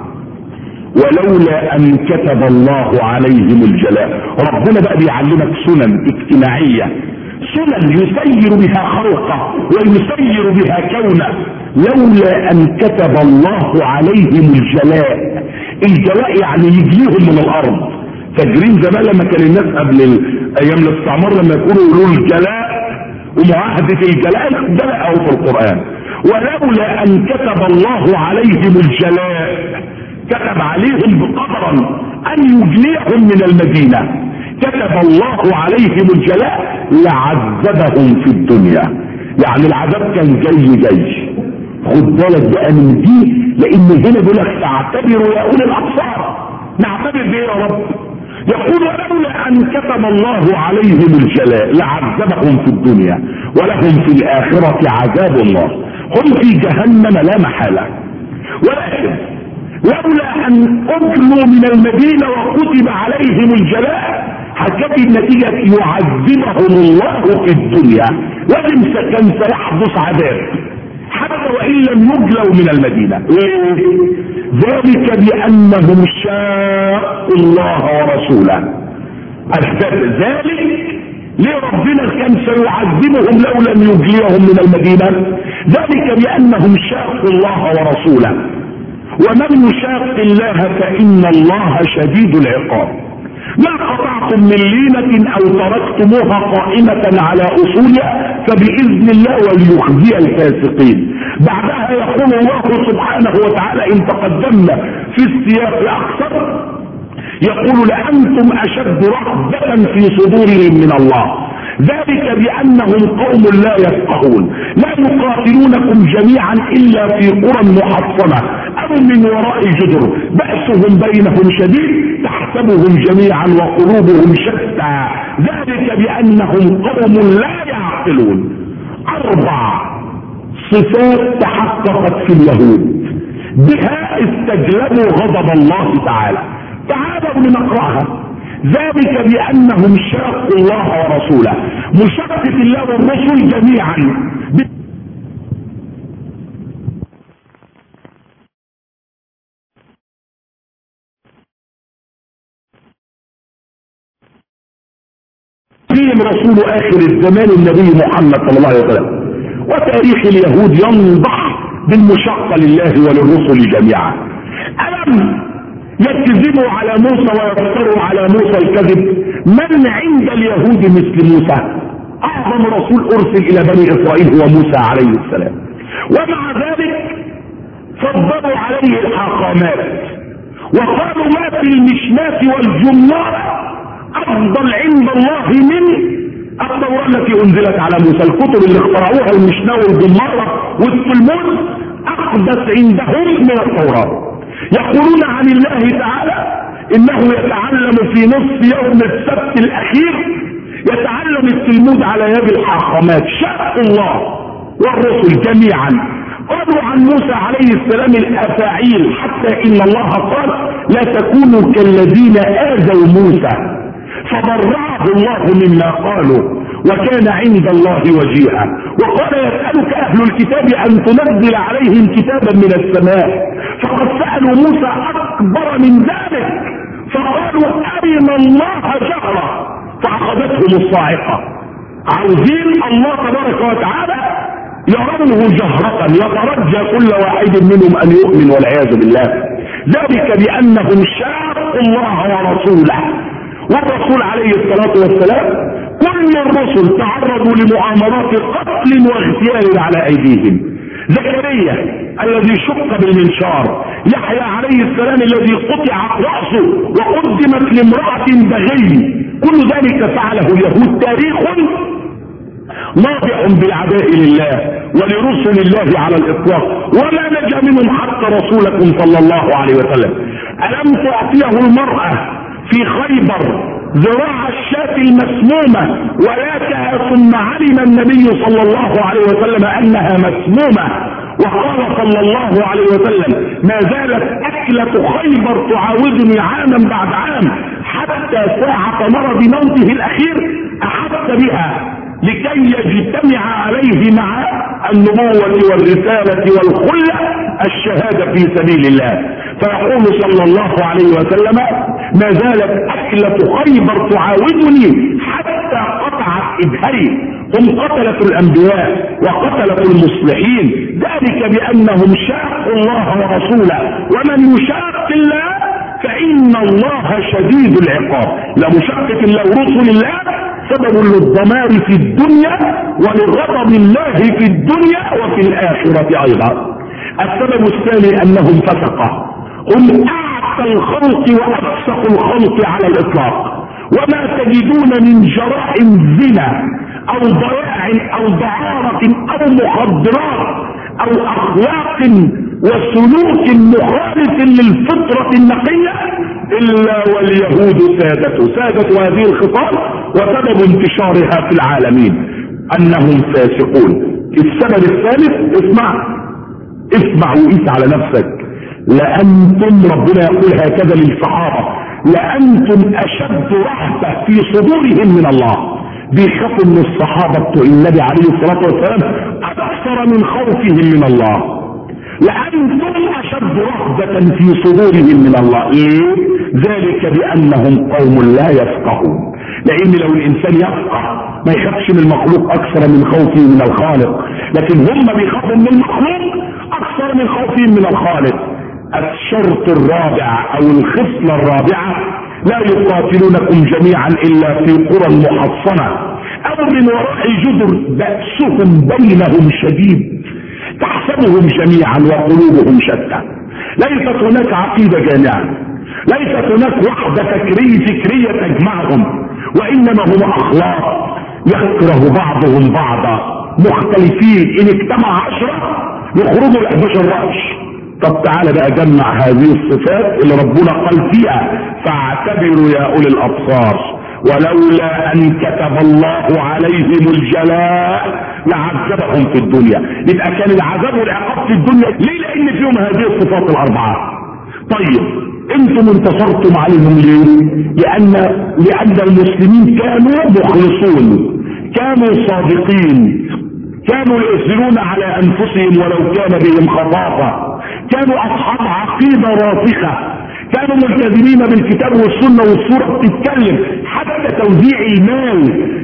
ولولا ان كتب الله عليهم الجلاء. ربنا بقى بيعلمك سنن اجتماعية، سنن يسير بها خلقه ويسير بها كونه. لولا ان كتب الله عليهم الجلاء. الجلاء يعني يجليهم من الارض. فاكرين زمان لما كان الناس قبل ايام الاستعمار لما يقولوا الجلاء ومعاهدة الجلاء او في القرآن. ولولا ان كتب الله عليهم الجلاء، كتب عليهم بقدرا ان يجليهم من المدينة، كتب الله عليهم الجلاء لعذبهم في الدنيا. يعني العذاب كان جاي. خد بالك بقى من دي، لان هنا بيقول لك تعتبروا يا اولي الابصار. نعتبر بايه يا رب؟ يقول ولولا ان كتب الله عليهم الجلاء لعذبهم في الدنيا ولهم في الاخرة عذاب النار، هم في جهنم لا محالة. ولكن لولا ان اكلوا من المدينة وكتب عليهم الجلاء هتلاقي النتيجة يعذبهم الله في الدنيا، لازم كان سيحدث عذاب حتى وان لم يجلوا من المدينة. ذلك بانهم شاقوا الله ورسوله. ذلك ليه ربنا كان سيعذبهم لو لم يجليهم من المدينة؟ ذلك بانهم شاقوا الله ورسوله، ومن يشاق الله فان الله شديد العقاب. ما قطعتم من لينة او تركتموها قائمة على اصولها فباذن الله وليخزي الفاسقين. بعدها يقول الله سبحانه وتعالى ان تقدمنا في السياق اكثر، يقول لانتم اشد رهبة في صدورهم من الله، ذلك بانهم قوم لا يفقهون، لا يقاتلونكم جميعا الا في قرى محصنة او من وراء جدر بأسهم بينهم شديد تحسبهم جميعا وقلوبهم شتى، ذلك بانهم قوم لا يعقلون. 4 صفات تحققت في اليهود بها استجلبوا غضب الله تعالى. تعالوا لنقرأها. ذلك بانهم شاقوا الله ورسوله، مشاقة الله والرسل جميعا. وفيهم رسول اخر الزمان النبي محمد صلى الله عليه وسلم. وتاريخ اليهود ينضح بالمشقة لله وللرسل جميعا. ألم يكذبوا على موسى ويفتروا على موسى الكذب؟ من عند اليهود مثل موسى؟ اعظم رسول ارسل الى بني اسرائيل هو موسى عليه السلام، ومع ذلك فضلوا عليه الحاقامات وقالوا ما في المشناة والجمار افضل عند الله من التوراة التي انزلت على موسى. الكتب اللي اخترعوها المشناة والجمارة والتلمود اقدس عندهم من التوراة. يقولون عن الله تعالى انه يتعلم في نصف يوم السبت الاخير، يتعلم التلمود على يد الحاقمات. شاء الله والرسل جميعا قالوا عن موسى عليه السلام الافاعيل، حتى ان الله قال لا تكونوا كالذين اذوا موسى فبرأه الله مما قالوا وكان عند الله وجيها. وقال يسألك اهل الكتاب ان تنزل عليهم كتابا من السماء، فقد سألوا موسى اكبر من ذلك فقالوا ارنا الله جهرا فاخذتهم الصاعقة. عاوزين الله تبارك وتعالى يرونه جهرة، يترجى كل واحد منهم ان يؤمن والعياذ بالله. ذلك بانهم شاقوا الله ورسوله. والرسول عليه الصلاة والسلام كل الرسل تعرضوا لمؤامرات قتل واغتيال على ايديهم. زكريا الذي شق بالمنشار، يحيى عليه السلام الذي قطعت رأسه وقدمت لامرأة بغي، كل ذلك فعله اليهود. تاريخ ناطع بالعداء لله ولرسل الله على الاطلاق، ولا نجا منهم حتى رسولكم صلى الله عليه وسلم. الم تعطيه المرأة في خيبر ذراع الشاة المسمومة ولكها، ثم علم النبي صلى الله عليه وسلم انها مسمومة، وقال صلى الله عليه وسلم ما زالت اكلة خيبر تعاودني عاما بعد عام حتى ساعة مرض موته الاخير احس بها لكي يجتمع عليه مع النبوة والرسالة والخلة الشهادة في سبيل الله. فيقول صلى الله عليه وسلم ما زالت أكلة خيبر تعاودني حتى قطعت إبهري. هم قتلت الأنبياء وقتلت المصلحين، ذلك بأنهم شاقوا الله ورسوله، ومن يشاق الله فإن الله شديد العقاب. لمشقة الله ورسل الله سبب للضمار في الدنيا ولغضب الله في الدنيا وفي الآخرة أيضا. السبب الثاني أنهم فسقة، هم أعتى الخلق وأفسق الخلق على الإطلاق، وما تجدون من جرائم زنا أو ضياع أو دعارة أو مخدرات أو أخلاق وسلوك مخالف للفطرة النقية إلا واليهود سادة هذه الخصال وسبب انتشارها في العالمين أنهم فاسقون. السبب الثالث اسمع وقيس على نفسك، لأنتم ربنا يقول هكذا للصحابة لأنتم أشد رهبة في صدورهم من الله. بيخافوا من الصحابة بتوع النبي عليه الصلاة والسلام أكثر من خوفهم من الله. لأنتم أشد رهبة في صدورهم من الله. إيه؟ ذلك بأنهم قوم لا يفقهون. لأن لو الإنسان يفقه ما يخافش من المخلوق أكثر من خوفه من الخالق، لكن هم بيخافوا من المخلوق أكثر من خوفهم من الخالق. الشرط الرابع أو الخصلة الرابعة لا يقاتلونكم جميعا إلا في قرى محصنة أو من وراء جدر بأسهم بينهم شديد تحسبهم جميعا وقلوبهم شتى. ليست هناك عقيدة جامعة، ليست هناك وحدة فكرية تجمعهم، وإنما هم أخلاق يكره بعضهم بعضا، مختلفين. إن اجتمع 10 يخرجوا 11 رأس. طب تعالى بقى جمع هذه الصفات اللي ربنا قال فيها فاعتبروا يا أولي الأبصار ولولا أن كتب الله عليهم الجلاء لعذبهم في الدنيا. يبقى كان العذاب والعقاب في الدنيا ليه؟ لأن فيهم هذه الصفات الأربعة. طيب انتم انتصرتم عليهم ليه؟ لأن المسلمين كانوا مخلصون، كانوا صادقين، كانوا يؤثرون على أنفسهم ولو كان بهم خطاطة، كانوا أصحاب عقيدة راسخة، كانوا ملتزمين بالكتاب والسنة والسورة بتتكلم. حتى توزيع المال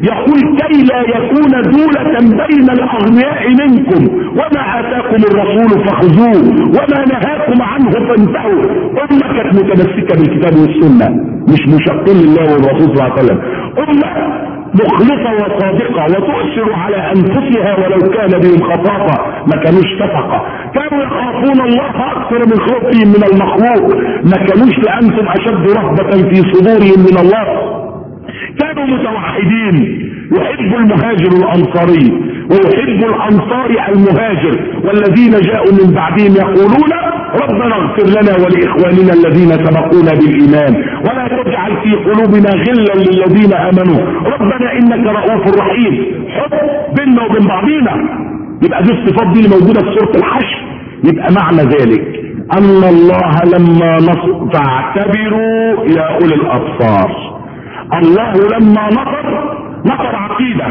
يقول كي لا يكون دولة بين الأغنياء منكم، وما آتاكم الرسول فخذوه وما نهاكم عنه فانتهوا. أمة كانت متمسكة بالكتاب والسنة، مش مشقين لله والرسول صلى الله عليه وسلم، أمة مخلصة وصادقة وتؤثر على أنفسها ولو كان بهم خطاطة، ما كانوش شفقة، كانوا يخافون الله أكثر من خوفهم من المخلوق، ما كانوش لأنتم أشد رهبة في صدورهم من الله، كانوا متوحدين. يحب المهاجر الأنصاري ويحب الأنصار المهاجر، والذين جاءوا من بعدهم يقولون ربنا اغفر لنا ولإخواننا الذين سبقونا بالإيمان ولا تجعل في قلوبنا غلا للذين آمنوا ربنا إنك رؤوف رحيم. حب بيننا وبين بعضينا، يبقى دي الصفات دي اللي موجودة في سورة الحشر. يبقى معنى ذلك أن الله لما نصر فاعتبروا يا أولي الأبصار، الله لما نصر عقيدة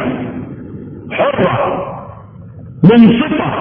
حرة منصفة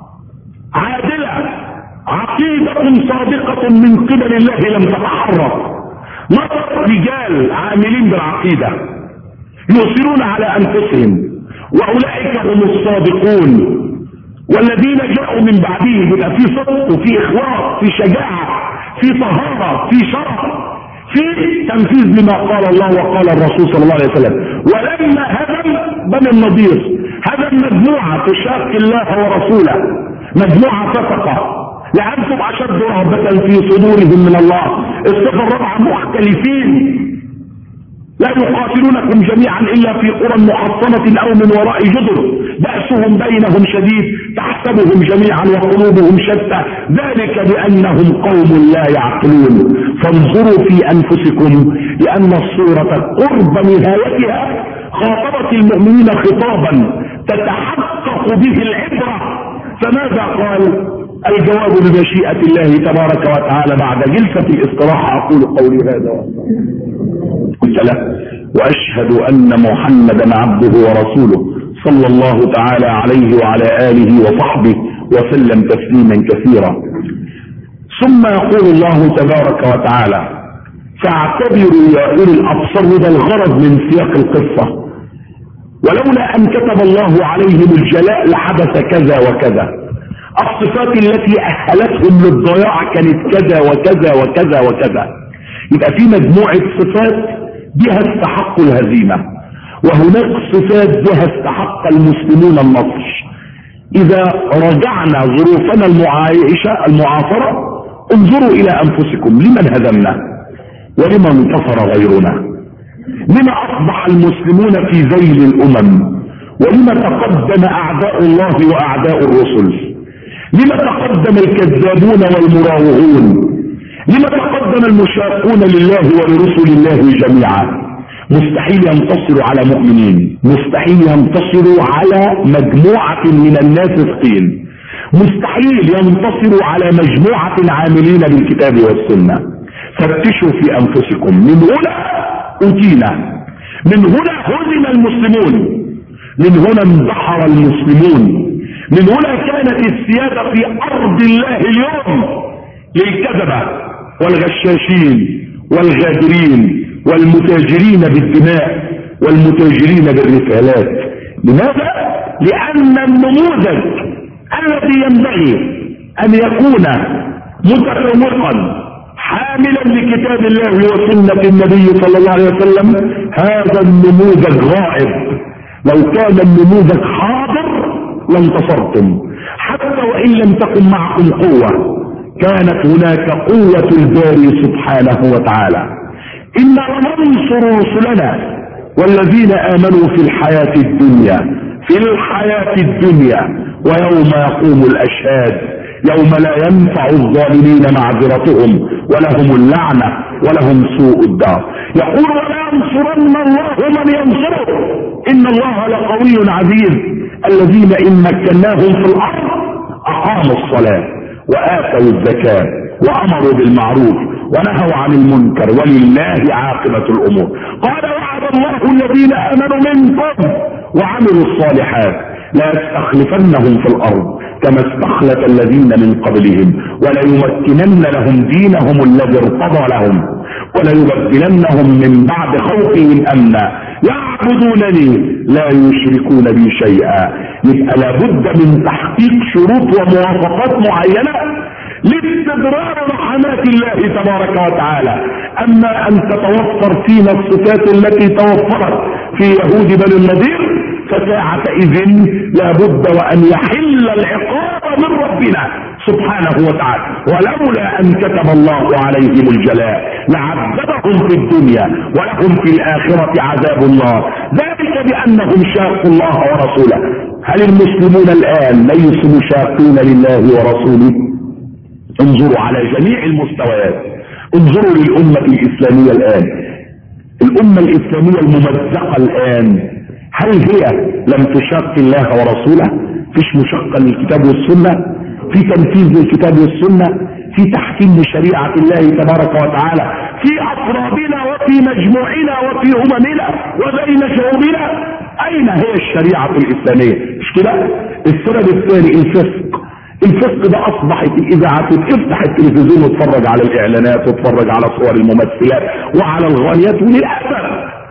عادلة، عقيدة صادقة من قبل الله لم تتحرك، نصر رجال عاملين بالعقيدة يؤثرون على أنفسهم، وأولئك هم الصادقون. والذين جاءوا من بعدهم يبقى في صدق وفي إخلاص، في شجاعة، في طهارة، في شرف، في تنفيذ لما قال الله وقال الرسول صلى الله عليه وسلم. ولما هدم بني النضير هدم مجموعة تشاق الله ورسوله، مجموعة فسقة لأنتم أشد رهبة في صدورهم من الله. الصفة الرابعة مختلفين، لا يقاتلونكم جميعا إلا في قرى محصنة أو من وراء جدر بأسهم بينهم شديد تحسبهم جميعا وقلوبهم شتى ذلك بأنهم قوم لا يعقلون. فانظروا في أنفسكم، لأن الصورة قرب نهايتها خاطبت المؤمنين خطابا تتحقق به العبرة. فماذا قال؟ الجواب بمشيئة الله تبارك وتعالى. بعد جلسة الاستراحة أقول قولي هذا قلت له وأشهد أن محمدا عبده ورسوله صلى الله تعالى عليه وعلى آله وصحبه وسلم تسليما كثيرا. ثم يقول الله تبارك وتعالى فاعتبروا يا أولي الأبصار. وده الغرض من سياق القصة، ولولا أن كتب الله عليهم الجلاء لحدث كذا وكذا. الصفات التي أهلتهم للضياع كانت كذا وكذا وكذا وكذا. يبقى في مجموعة صفات بها استحق الهزيمة، وهناك صفات بها استحق المسلمون النصر. إذا رجعنا ظروفنا المعاصرة انظروا إلى أنفسكم، لمن هزمنا ولمن انتصر غيرنا؟ لما أصبح المسلمون في ذيل الأمم؟ ولما تقدم أعداء الله وأعداء الرسل؟ لما تقدم الكذابون والمراوغون؟ لما تقدم المشاقون لله ولرسل الله جميعا؟ مستحيل ينتصروا على مؤمنين، مستحيل ينتصروا على مجموعة من الناس الصين، مستحيل ينتصروا على مجموعة عاملين بالكتاب والسنة. فتشوا في أنفسكم. من هنا أتينا، من هنا هزم المسلمون، من هنا اندحر المسلمون، من هنا كانت السيادة في أرض الله اليوم للكذبة والغشاشين والغادرين والمتاجرين بالدماء والمتاجرين بالرسالات. لماذا؟ لأن النموذج الذي ينبغي أن يكون متفوقا حاملا لكتاب الله وسنة النبي صلى الله عليه وسلم، هذا النموذج غائب. لو كان النموذج حاضر لانتصرتم، حتى وإن لم تكن معكم قوة كانت هناك قوة الباري سبحانه وتعالى. إنا لننصر رسلنا والذين آمنوا في الحياة الدنيا، في الحياة الدنيا ويوم يقوم الأشهاد، يوم لا ينفع الظالمين معذرتهم ولهم اللعنة ولهم سوء الدار. يقول ولا ينصرن الله من ينصره إن الله لقوي عزيز. الذين إن مكناهم في الأرض أقاموا الصلاة وآتوا الزكاة وأمروا بالمعروف ونهوا عن المنكر ولله عاقبة الأمور. قال وعد الله الذين آمنوا منكم وعملوا الصالحات لا يستخلفنهم في الأرض كما استخلف الذين من قبلهم وليمكنن لهم دينهم الذي ارتضى لهم وليبدلنهم من بعد خوفهم أمنا يعبدونني لا يشركون بي شيئا. يبقى لابد من تحقيق شروط ومواصفات معينة لاستدرار رحمات الله تبارك وتعالى. اما ان تتوفر فينا الصفات التي توفرت في يهود بني النضير فساعة اذن لابد وان يحل العقاب من ربنا سبحانه وتعالى. ولولا ان كتب الله عليهم الجلاء لعذبهم في الدنيا ولهم في الاخرة عذاب الله، ذلك بانهم شاقوا الله ورسوله. هل المسلمون الان ليسوا مشاقين لله ورسوله؟ انظروا على جميع المستويات، انظروا للأمة الإسلامية الآن. الأمة الإسلامية الممزقة الآن هل هي لم تشاق الله ورسوله؟ فيش مشقة للكتاب والسنة، في تنفيذ للكتاب والسنة، في تحكيم لشريعة الله تبارك وتعالى في أفرادنا وفي مجموعنا وفي أممنا وبين شعوبنا. أين هي الشريعة الإسلامية؟ مش كده؟ السبب الثاني الفسق. الفسق ده اصبحت الاذاعات، افتح التلفزيون واتفرج على الاعلانات واتفرج على صور الممثلات وعلى الغنيات، وللاسف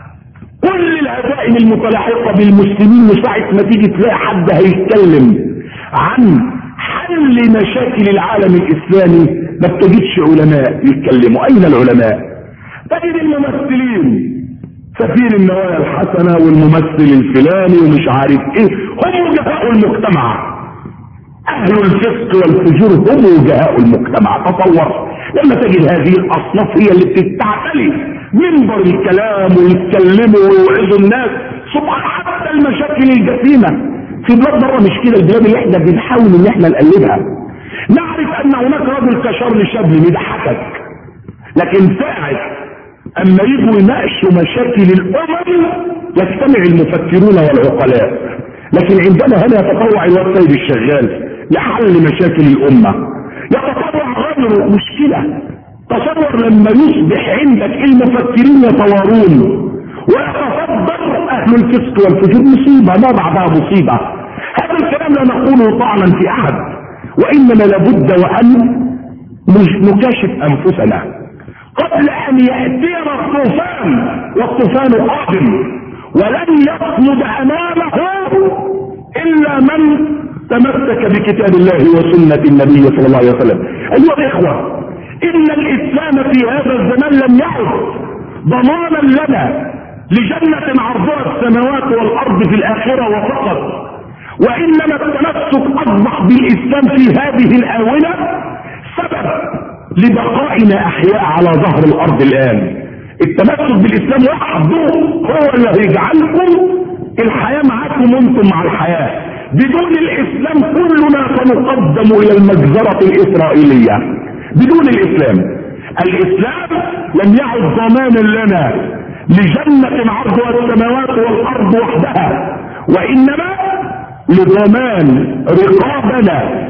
كل الهزائم المتلاحقه بالمسلمين ساعه ما تيجي تلاقي حد هيتكلم عن حل مشاكل العالم الاسلامي ما بتجدش علماء يتكلموا. اين العلماء؟ تجد الممثلين سفير النوايا الحسنه والممثل الفلاني ومش عارف ايه، هم وجهاء المجتمع. اهل الفسق والفجور هم وجهاء المجتمع. تصور لما تجد هذه الاصناف هي اللي بتستعتلي منبر الكلام ويتكلموا ويوعظوا الناس سبحان حتى المشاكل الجسيمه في بلاد بره. مش كده البلاد اللي احنا بنحاول ان احنا نقلدها. نعرف ان هناك رجل كشارلي شابلن يضحكك، لكن ساعه اما يجوا يناقشوا مشاكل الامم يجتمع المفكرون والعقلاء. لكن عندنا هنا يتطوع الواد سيد الشغال لحل مشاكل الامه، يتطوع غيره مشكله. تصور لما يصبح عندك المفكرين يتوارون ويتصدر اهل الفسق والفجور، مصيبه ما بعدها مصيبه. هذا الكلام لا نقوله طعنا في احد، وانما لابد وان نكاشف انفسنا قبل ان ياتينا الطوفان، والطوفان قادم ولن يصمد امامه الا من تمسك بكتاب الله وسنة النبي صلى الله عليه وسلم. ايها الاخوة، ان الاسلام في هذا الزمان لم يعد ضمانا لنا لجنة عرضها السماوات والارض في الاخرة وفقط، وانما التمسك اصبح بالاسلام في هذه الاونة سبب لبقائنا احياء على ظهر الارض الان. التمسك بالاسلام وحده هو اللي هيجعلكم الحياة معاكم وانتم مع الحياة. بدون الاسلام كلنا سنقدم الى المجزرة الاسرائيلية. بدون الاسلام، الاسلام لم يعد ضمانا لنا لجنة عرضها السماوات والارض وحدها، وانما لضمان رقابنا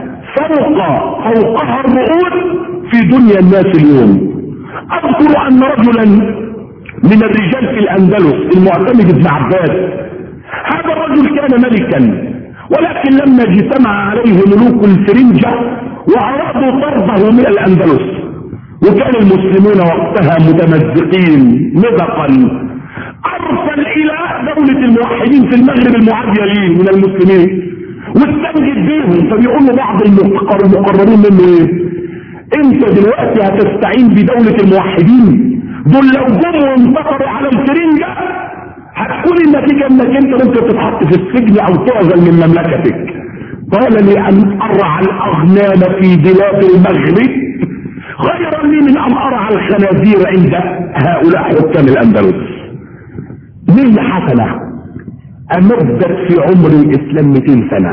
فوقها الرؤوس في دنيا الناس اليوم. اذكر ان رجلا من الرجال في الاندلس المعتمد ابن عباس، هذا الرجل كان ملكا، ولكن لما اجتمع عليه ملوك الفرنجة وارادوا طرده من الاندلس، وكان المسلمون وقتها متمزقين نبقا، ارسل الى دولة الموحدين في المغرب المعادية ليه من المسلمين واستنجد بيهم. فبيقول له بعض المقررين منه ايه؟ انت دلوقتي هتستعين بدولة الموحدين دول، لو جم وانتصروا على الفرنجة هتكون النتيجة انك انت ممكن تتحط في السجن او تعزل من مملكتك. قال لي ان ارعى الاغنام في بلاد المغرب خيرا لي من ان ارعى الخنازير عند هؤلاء حكام الاندلس. 100 حسنة امدت في عمر الاسلام 200 سنة.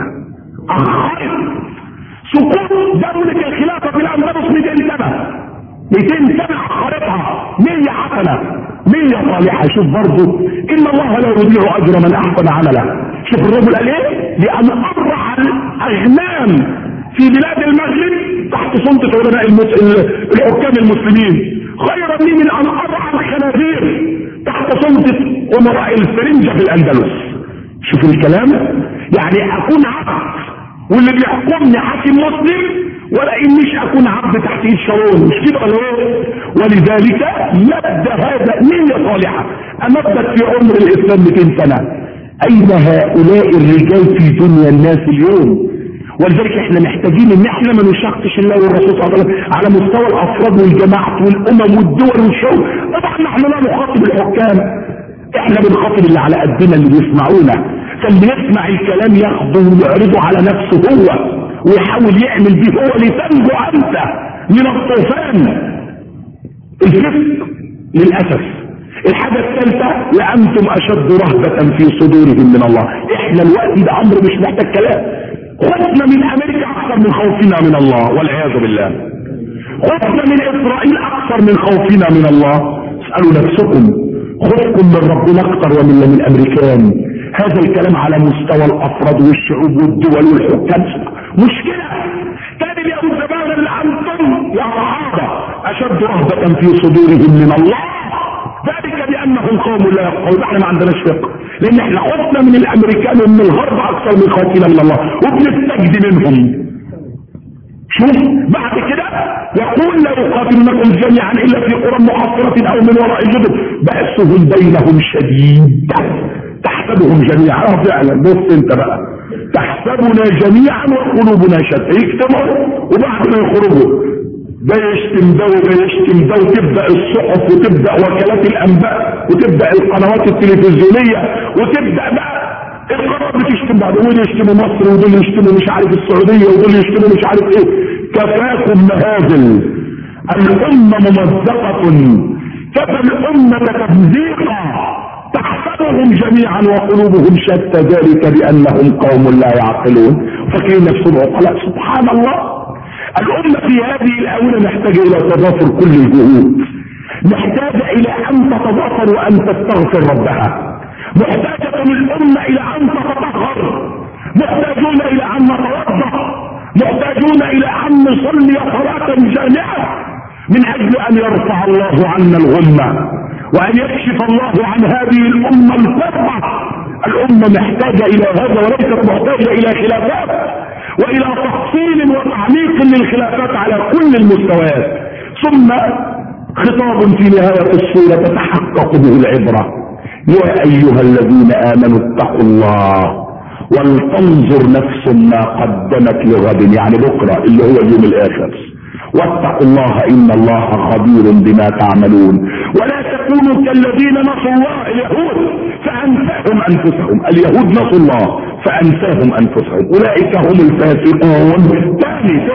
سقوط دولة الخلافة في الاندلس 200 سنة، 200 سنة اخرتها 100 حسنة، 100 صالحة. شوف برضو ان الله لا يضيع اجر من احسن عمله. شوف الرجل قال ايه؟ لان ارعى الاغنام في بلاد المغرب تحت سلطة علماء الحكام المسلمين خيرا لي من ان ارعى الخنازير تحت سلطة امراء الفرنجة في الاندلس. شوف الكلام، يعني اكون عبد واللي بيحكمني حاكم مسلم، ولا انيش اكون عبد تحت ايد شارون. مش كده ولا ايه؟ ولذلك مد هذا نية صالحة امدت في عمر الاسلام 200 سنة. اين هؤلاء الرجال في دنيا الناس اليوم؟ ولذلك احنا محتاجين ان احنا ما نشقش الله والرسول صلى الله عليه وسلم على مستوى الافراد والجماعات والامم والدول والشعوب. طبعا نحن لا نخاطب الحكام، احنا بنخاطب اللي على قدنا اللي بيسمعونا. كان بيسمع الكلام ياخده ويعرضه على نفسه هو ويحاول يعمل بيه هو لتنجو انت من الطوفان الفسق. للاسف الحاجة الثالثة لأنتم أشد رهبة في صدورهم من الله. احنا الوقت ده أمر مش محتاج كلام. خوفنا من أمريكا أكثر من خوفنا من الله والعياذ بالله. خوفنا من إسرائيل أكثر من خوفنا من الله. اسألوا نفسكم خوفكم من ربنا أكثر ولا من الأمريكان؟ هذا الكلام على مستوى الأفراد والشعوب والدول والحكام مشكلة. كان اليهود زمان اللي أنتم يا صحابة أشد رهبة في صدورهم من الله، ذلك بأنهم قوم لا يفقهون. احنا ما عندناش فقه لان احنا خوفنا من الامريكان ومن الغرب اكثر من خوفنا من الله وبنستجد منهم. شوف بعد كده يقول لا يقاتلونكم جميعا الا في قرى محصنة او من وراء جدر بأسهم بينهم شديد تحسبهم جميعا. فعلا بص انت بقى تحسبنا جميعا وقلوبنا شتى. يجتمعوا وبعد ما يخرجوا ده يشتم ده وده يشتم ده وتبدأ الصحف وتبدأ وكالات الانباء وتبدأ القنوات التلفزيونية وتبدأ بقى القنوات بتشتم بعض، ودول يشتموا مصر ودول يشتموا مش عارف السعودية ودول يشتموا مش عارف ايه. كفاكم مهازل. الامة ممزقة كفى الامة تمزيقا تحسبهم جميعا وقلوبهم شتى ذلك بانهم قوم لا يعقلون. فكين نفسهم عقلاء. سبحان الله. الأمة في هذه الآونة محتاجة إلى تضافر كل الجهود، محتاجة إلى أن تتضافر وأن تستغفر ربها، محتاجة الأمة إلى أن تتطهر، محتاجون إلى أن نتوضأ، محتاجون إلى أن نصلي صلاة جامعة من أجل أن يرفع الله عنا الغمة وأن يكشف الله عن هذه الأمة الكربة. الأمة محتاجة إلى هذا وليست محتاجة إلى خلافات والى تفصيل وتعميق للخلافات على كل المستويات. ثم خطاب في نهاية السورة تتحقق به العبرة: يا ايها الذين امنوا اتقوا الله ولتنظر نفس ما قدمت لغد، يعني بكرة اللي هو اليوم الاخر، واتقوا الله ان الله خبير بما تعملون. ولا تكونوا كالذين نسوا الله اليهود فانساهم انفسهم. اليهود نسوا الله فانساهم انفسهم اولئك هم الفاسقون. ثاني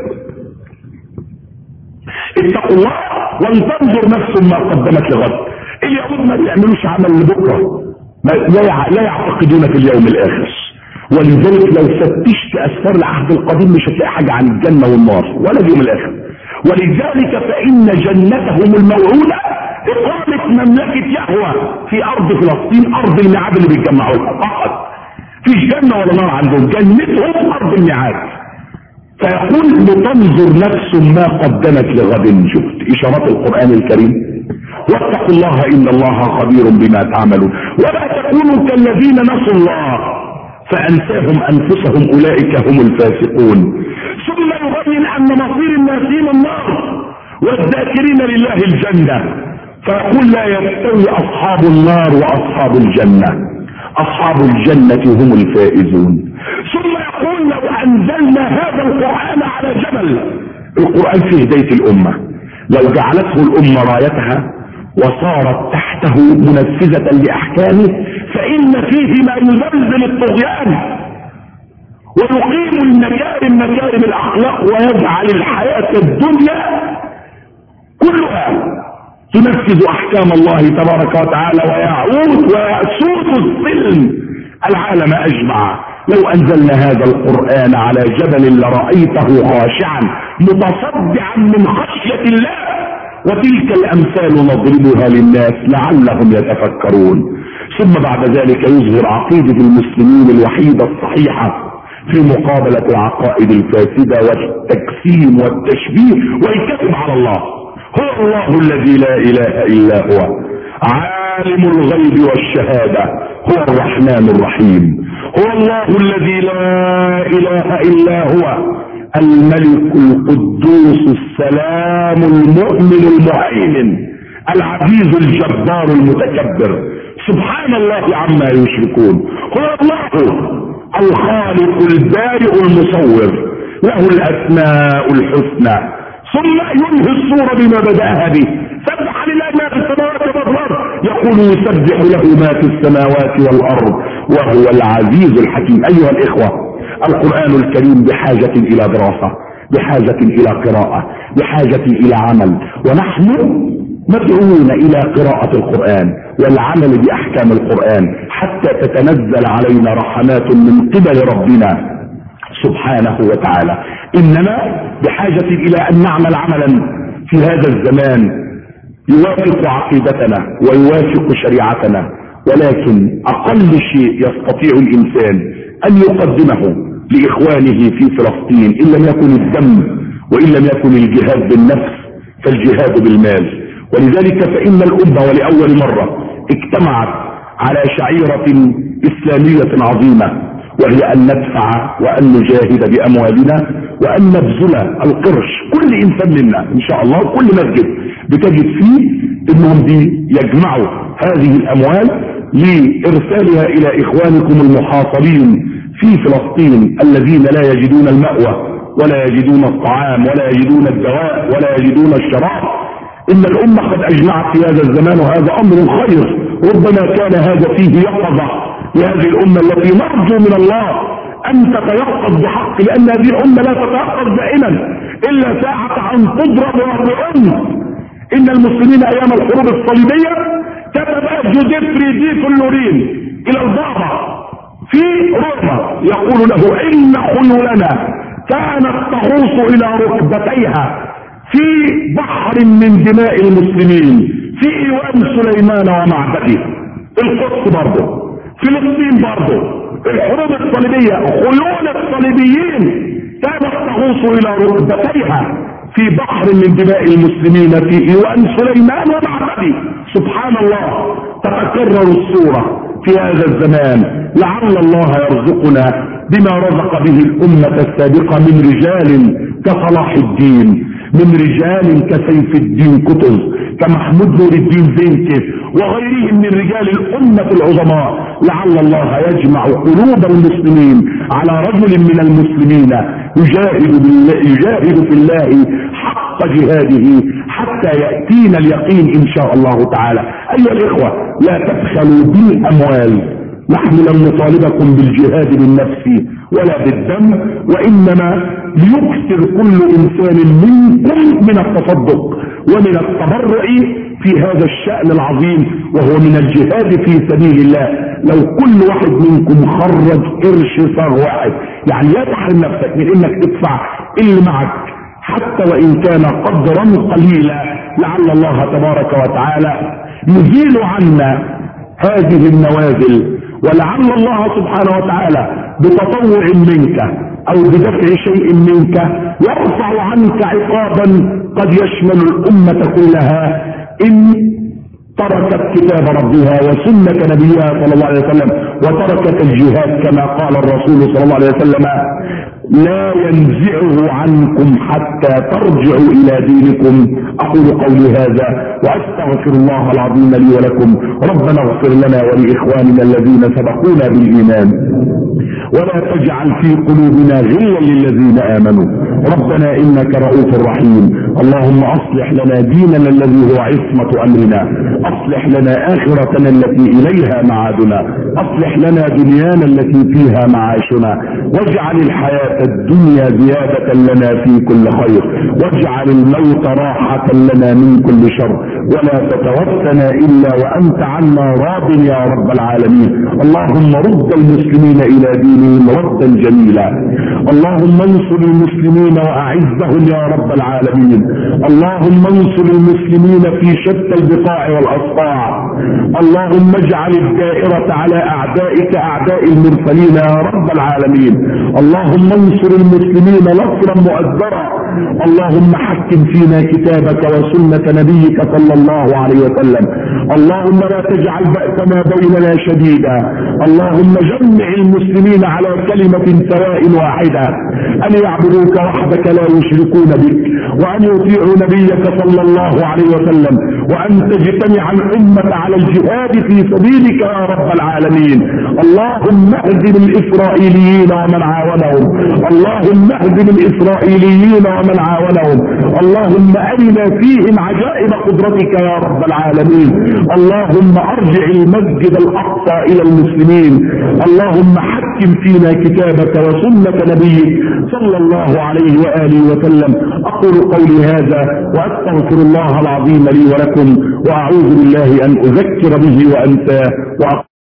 اتقوا الله ولتنظر نفس ما قدمت لغد. اليهود ما بيعملوش عمل لبكره، لا يعتقدون في اليوم الاخر. ولذلك لو فتشت اسفار العهد القديم مش هتلاقي حاجه عن الجنه والنار ولا اليوم الاخر. ولذلك فان جنتهم الموعوده اقامه مملكه يهوه في ارض فلسطين، ارض الميعاد اللي بيتجمعوها فقط. فيش جنه ولا نار عندهم، جنتهم ارض الميعاد. فيقول لتنظر نفس ما قدمت لغد. شفت اشارات القران الكريم؟ واتقوا الله ان الله خبير بما تعملون. ولا تكونوا كالذين نسوا الله فانساهم انفسهم اولئك هم الفاسقون. ثم يبين ان مصير الناسين النار والذاكرين لله الجنه. فيقول لا يستوي اصحاب النار واصحاب الجنه، اصحاب الجنه هم الفائزون. ثم يقول لو انزلنا هذا القران على جبل، القران في هدايه الامه، لو جعلته الامه رايتها وصارت تحته منفذة لأحكامه فإن فيه ما يزلزل الطغيان ويقيم المكارم مكارم الأخلاق ويجعل الحياة الدنيا كلها تنفذ أحكام الله تبارك وتعالى ويعود ويسود السلم العالم أجمع. لو أنزلنا هذا القرآن على جبل لرأيته خاشعا متصدعا من خشية الله. وتلك الامثال نضربها للناس لعلهم يتفكرون. ثم بعد ذلك يظهر عقيدة المسلمين الوحيدة الصحيحة في مقابلة العقائد الفاسدة والتجسيم والتشبيه والكذب على الله. هو الله الذي لا اله الا هو عالم الغيب والشهادة، هو الرحمن الرحيم. هو الله الذي لا اله الا هو الملك القدوس السلام المؤمن المهيمن العزيز الجبار المتكبر، سبحان الله عما يشركون. هو الله الخالق البارئ المصور، له الاسماء الحسنى. ثم ينهي الصورة بما بدأها به: سبح لله ما في السماوات والارض، يقول يسبح له ما في السماوات والارض وهو العزيز الحكيم. ايها الاخوة، القرآن الكريم بحاجة الى دراسة، بحاجة الى قراءة، بحاجة الى عمل، ونحن مدعوون الى قراءة القرآن والعمل باحكام القرآن حتى تتنزل علينا رحمات من قبل ربنا سبحانه وتعالى. انما بحاجة الى ان نعمل عملا في هذا الزمان يوافق عقيدتنا ويوافق شريعتنا، ولكن اقل شيء يستطيع الانسان ان يقدمه لاخوانه في فلسطين ان لم يكن الدم وان لم يكن الجهاد بالنفس فالجهاد بالمال. ولذلك فان الامة ولاول مرة اجتمعت على شعيرة اسلامية عظيمة، وهي ان ندفع وان نجاهد باموالنا وان نبذل القرش. كل انسان منا ان شاء الله، كل مسجد بتجد فيه انهم يجمعوا هذه الاموال لارسالها الى اخوانكم المحاصرين في فلسطين الذين لا يجدون المأوى ولا يجدون الطعام ولا يجدون الدواء ولا يجدون الشراب. ان الامة قد اجمعت في هذا الزمان، وهذا امر خير. ربما كان هذا فيه يقظة لهذه الامة التي نرجو من الله ان تتيقظ بحق، لان هذه الامة لا تتيقظ دائما الا ساعة ان تضرب وتؤن. ان المسلمين ايام الحروب الصليبية كتب جوزيف دي فلورين الى البابا في روما يقول له: ان خيولنا كانت تغوص الى ركبتيها في بحر من دماء المسلمين في ايوان سليمان ومعبده. القدس برضه، فلسطين برضه، الحروب الصليبية، خيول الصليبيين كانت تغوص الى ركبتيها في بحر من دماء المسلمين في ايوان سليمان ومعبده. سبحان الله، تتكرر الصورة في هذا الزمان. لعل الله يرزقنا بما رزق به الأمة السابقة من رجال كصلاح الدين، من رجال كسيف الدين قطز، كمحمود نور الدين زنكي وغيرهم من رجال الأمة العظماء. لعل الله يجمع قلوب المسلمين على رجل من المسلمين يجاهد في الله حق جهاده حتى يأتينا اليقين إن شاء الله تعالى. أيها الإخوة، لا تبخلوا بالأموال. نحن لم نطالبكم بالجهاد بالنفس ولا بالدم، وإنما ليكثر كل إنسان منكم من التصدق ومن التبرع في هذا الشأن العظيم وهو من الجهاد في سبيل الله. لو كل واحد منكم خرج قرش صاغ واحد، يعني لا تحرم نفسك من انك تدفع اللي معك حتى وان كان قدرا قليلا، لعل الله تبارك وتعالى يزيل عنا هذه النوازل، ولعل الله سبحانه وتعالى بتطوع منك او بدفع شيء منك يرفع عنك عقابا قد يشمل الامة كلها ان تركت كتاب ربها وسنة نبيها صلى الله عليه وسلم وتركت الجهاد كما قال الرسول صلى الله عليه وسلم: لا ينزعه عنكم حتى ترجعوا الى دينكم. اقول قولي هذا واستغفر الله العظيم لي ولكم. ربنا اغفر لنا ولاخواننا الذين سبقونا بالايمان ولا تجعل في قلوبنا غلا للذين امنوا. ربنا انك رؤوف رحيم. اللهم اصلح لنا ديننا الذي هو عصمة امرنا، اصلح لنا اخرتنا التي اليها معادنا، اصلح لنا دنيانا التي فيها معاشنا، واجعل الحياة الدنيا زيادة لنا في كل خير، واجعل الموت راحة لنا من كل شر، ولا تتوفنا الا وانت عنا راض يا رب العالمين. اللهم رد المسلمين الى دينهم ردا جميلا. اللهم انصر المسلمين واعزهم يا رب العالمين. اللهم انصر المسلمين في شتى البقاع والاصقاع. اللهم اجعل الدائرة على اعدائك اعداء المرسلين يا رب العالمين. اللهم انصر المسلمين نصرا مؤزرا. اللهم حكم فينا كتابك وسنة نبيك صلى الله عليه وسلم. اللهم لا تجعل بأسنا بيننا شديدا. اللهم جمع المسلمين على كلمة سواء واحدة، أن يعبدوك وحدك لا يشركون بك، وأن يطيعوا نبيك صلى الله عليه وسلم، وأن تجتمع الأمة على الجهاد في سبيلك يا رب العالمين. اللهم اهزم الإسرائيليين ومن عاونهم، اللهم اهزم الإسرائيليين ومن عاونهم، اللهم أرنا فيهم عجائب قدرتك يا رب العالمين. اللهم ارجع المسجد الأقصى إلى المسلمين، اللهم حكم فينا كتابك وسنة نبيك صلى الله عليه وآله وسلم. أقول قولي هذا وأستغفر الله العظيم لي ولكم، وأعوذ بالله أن أذكر به وأنساه.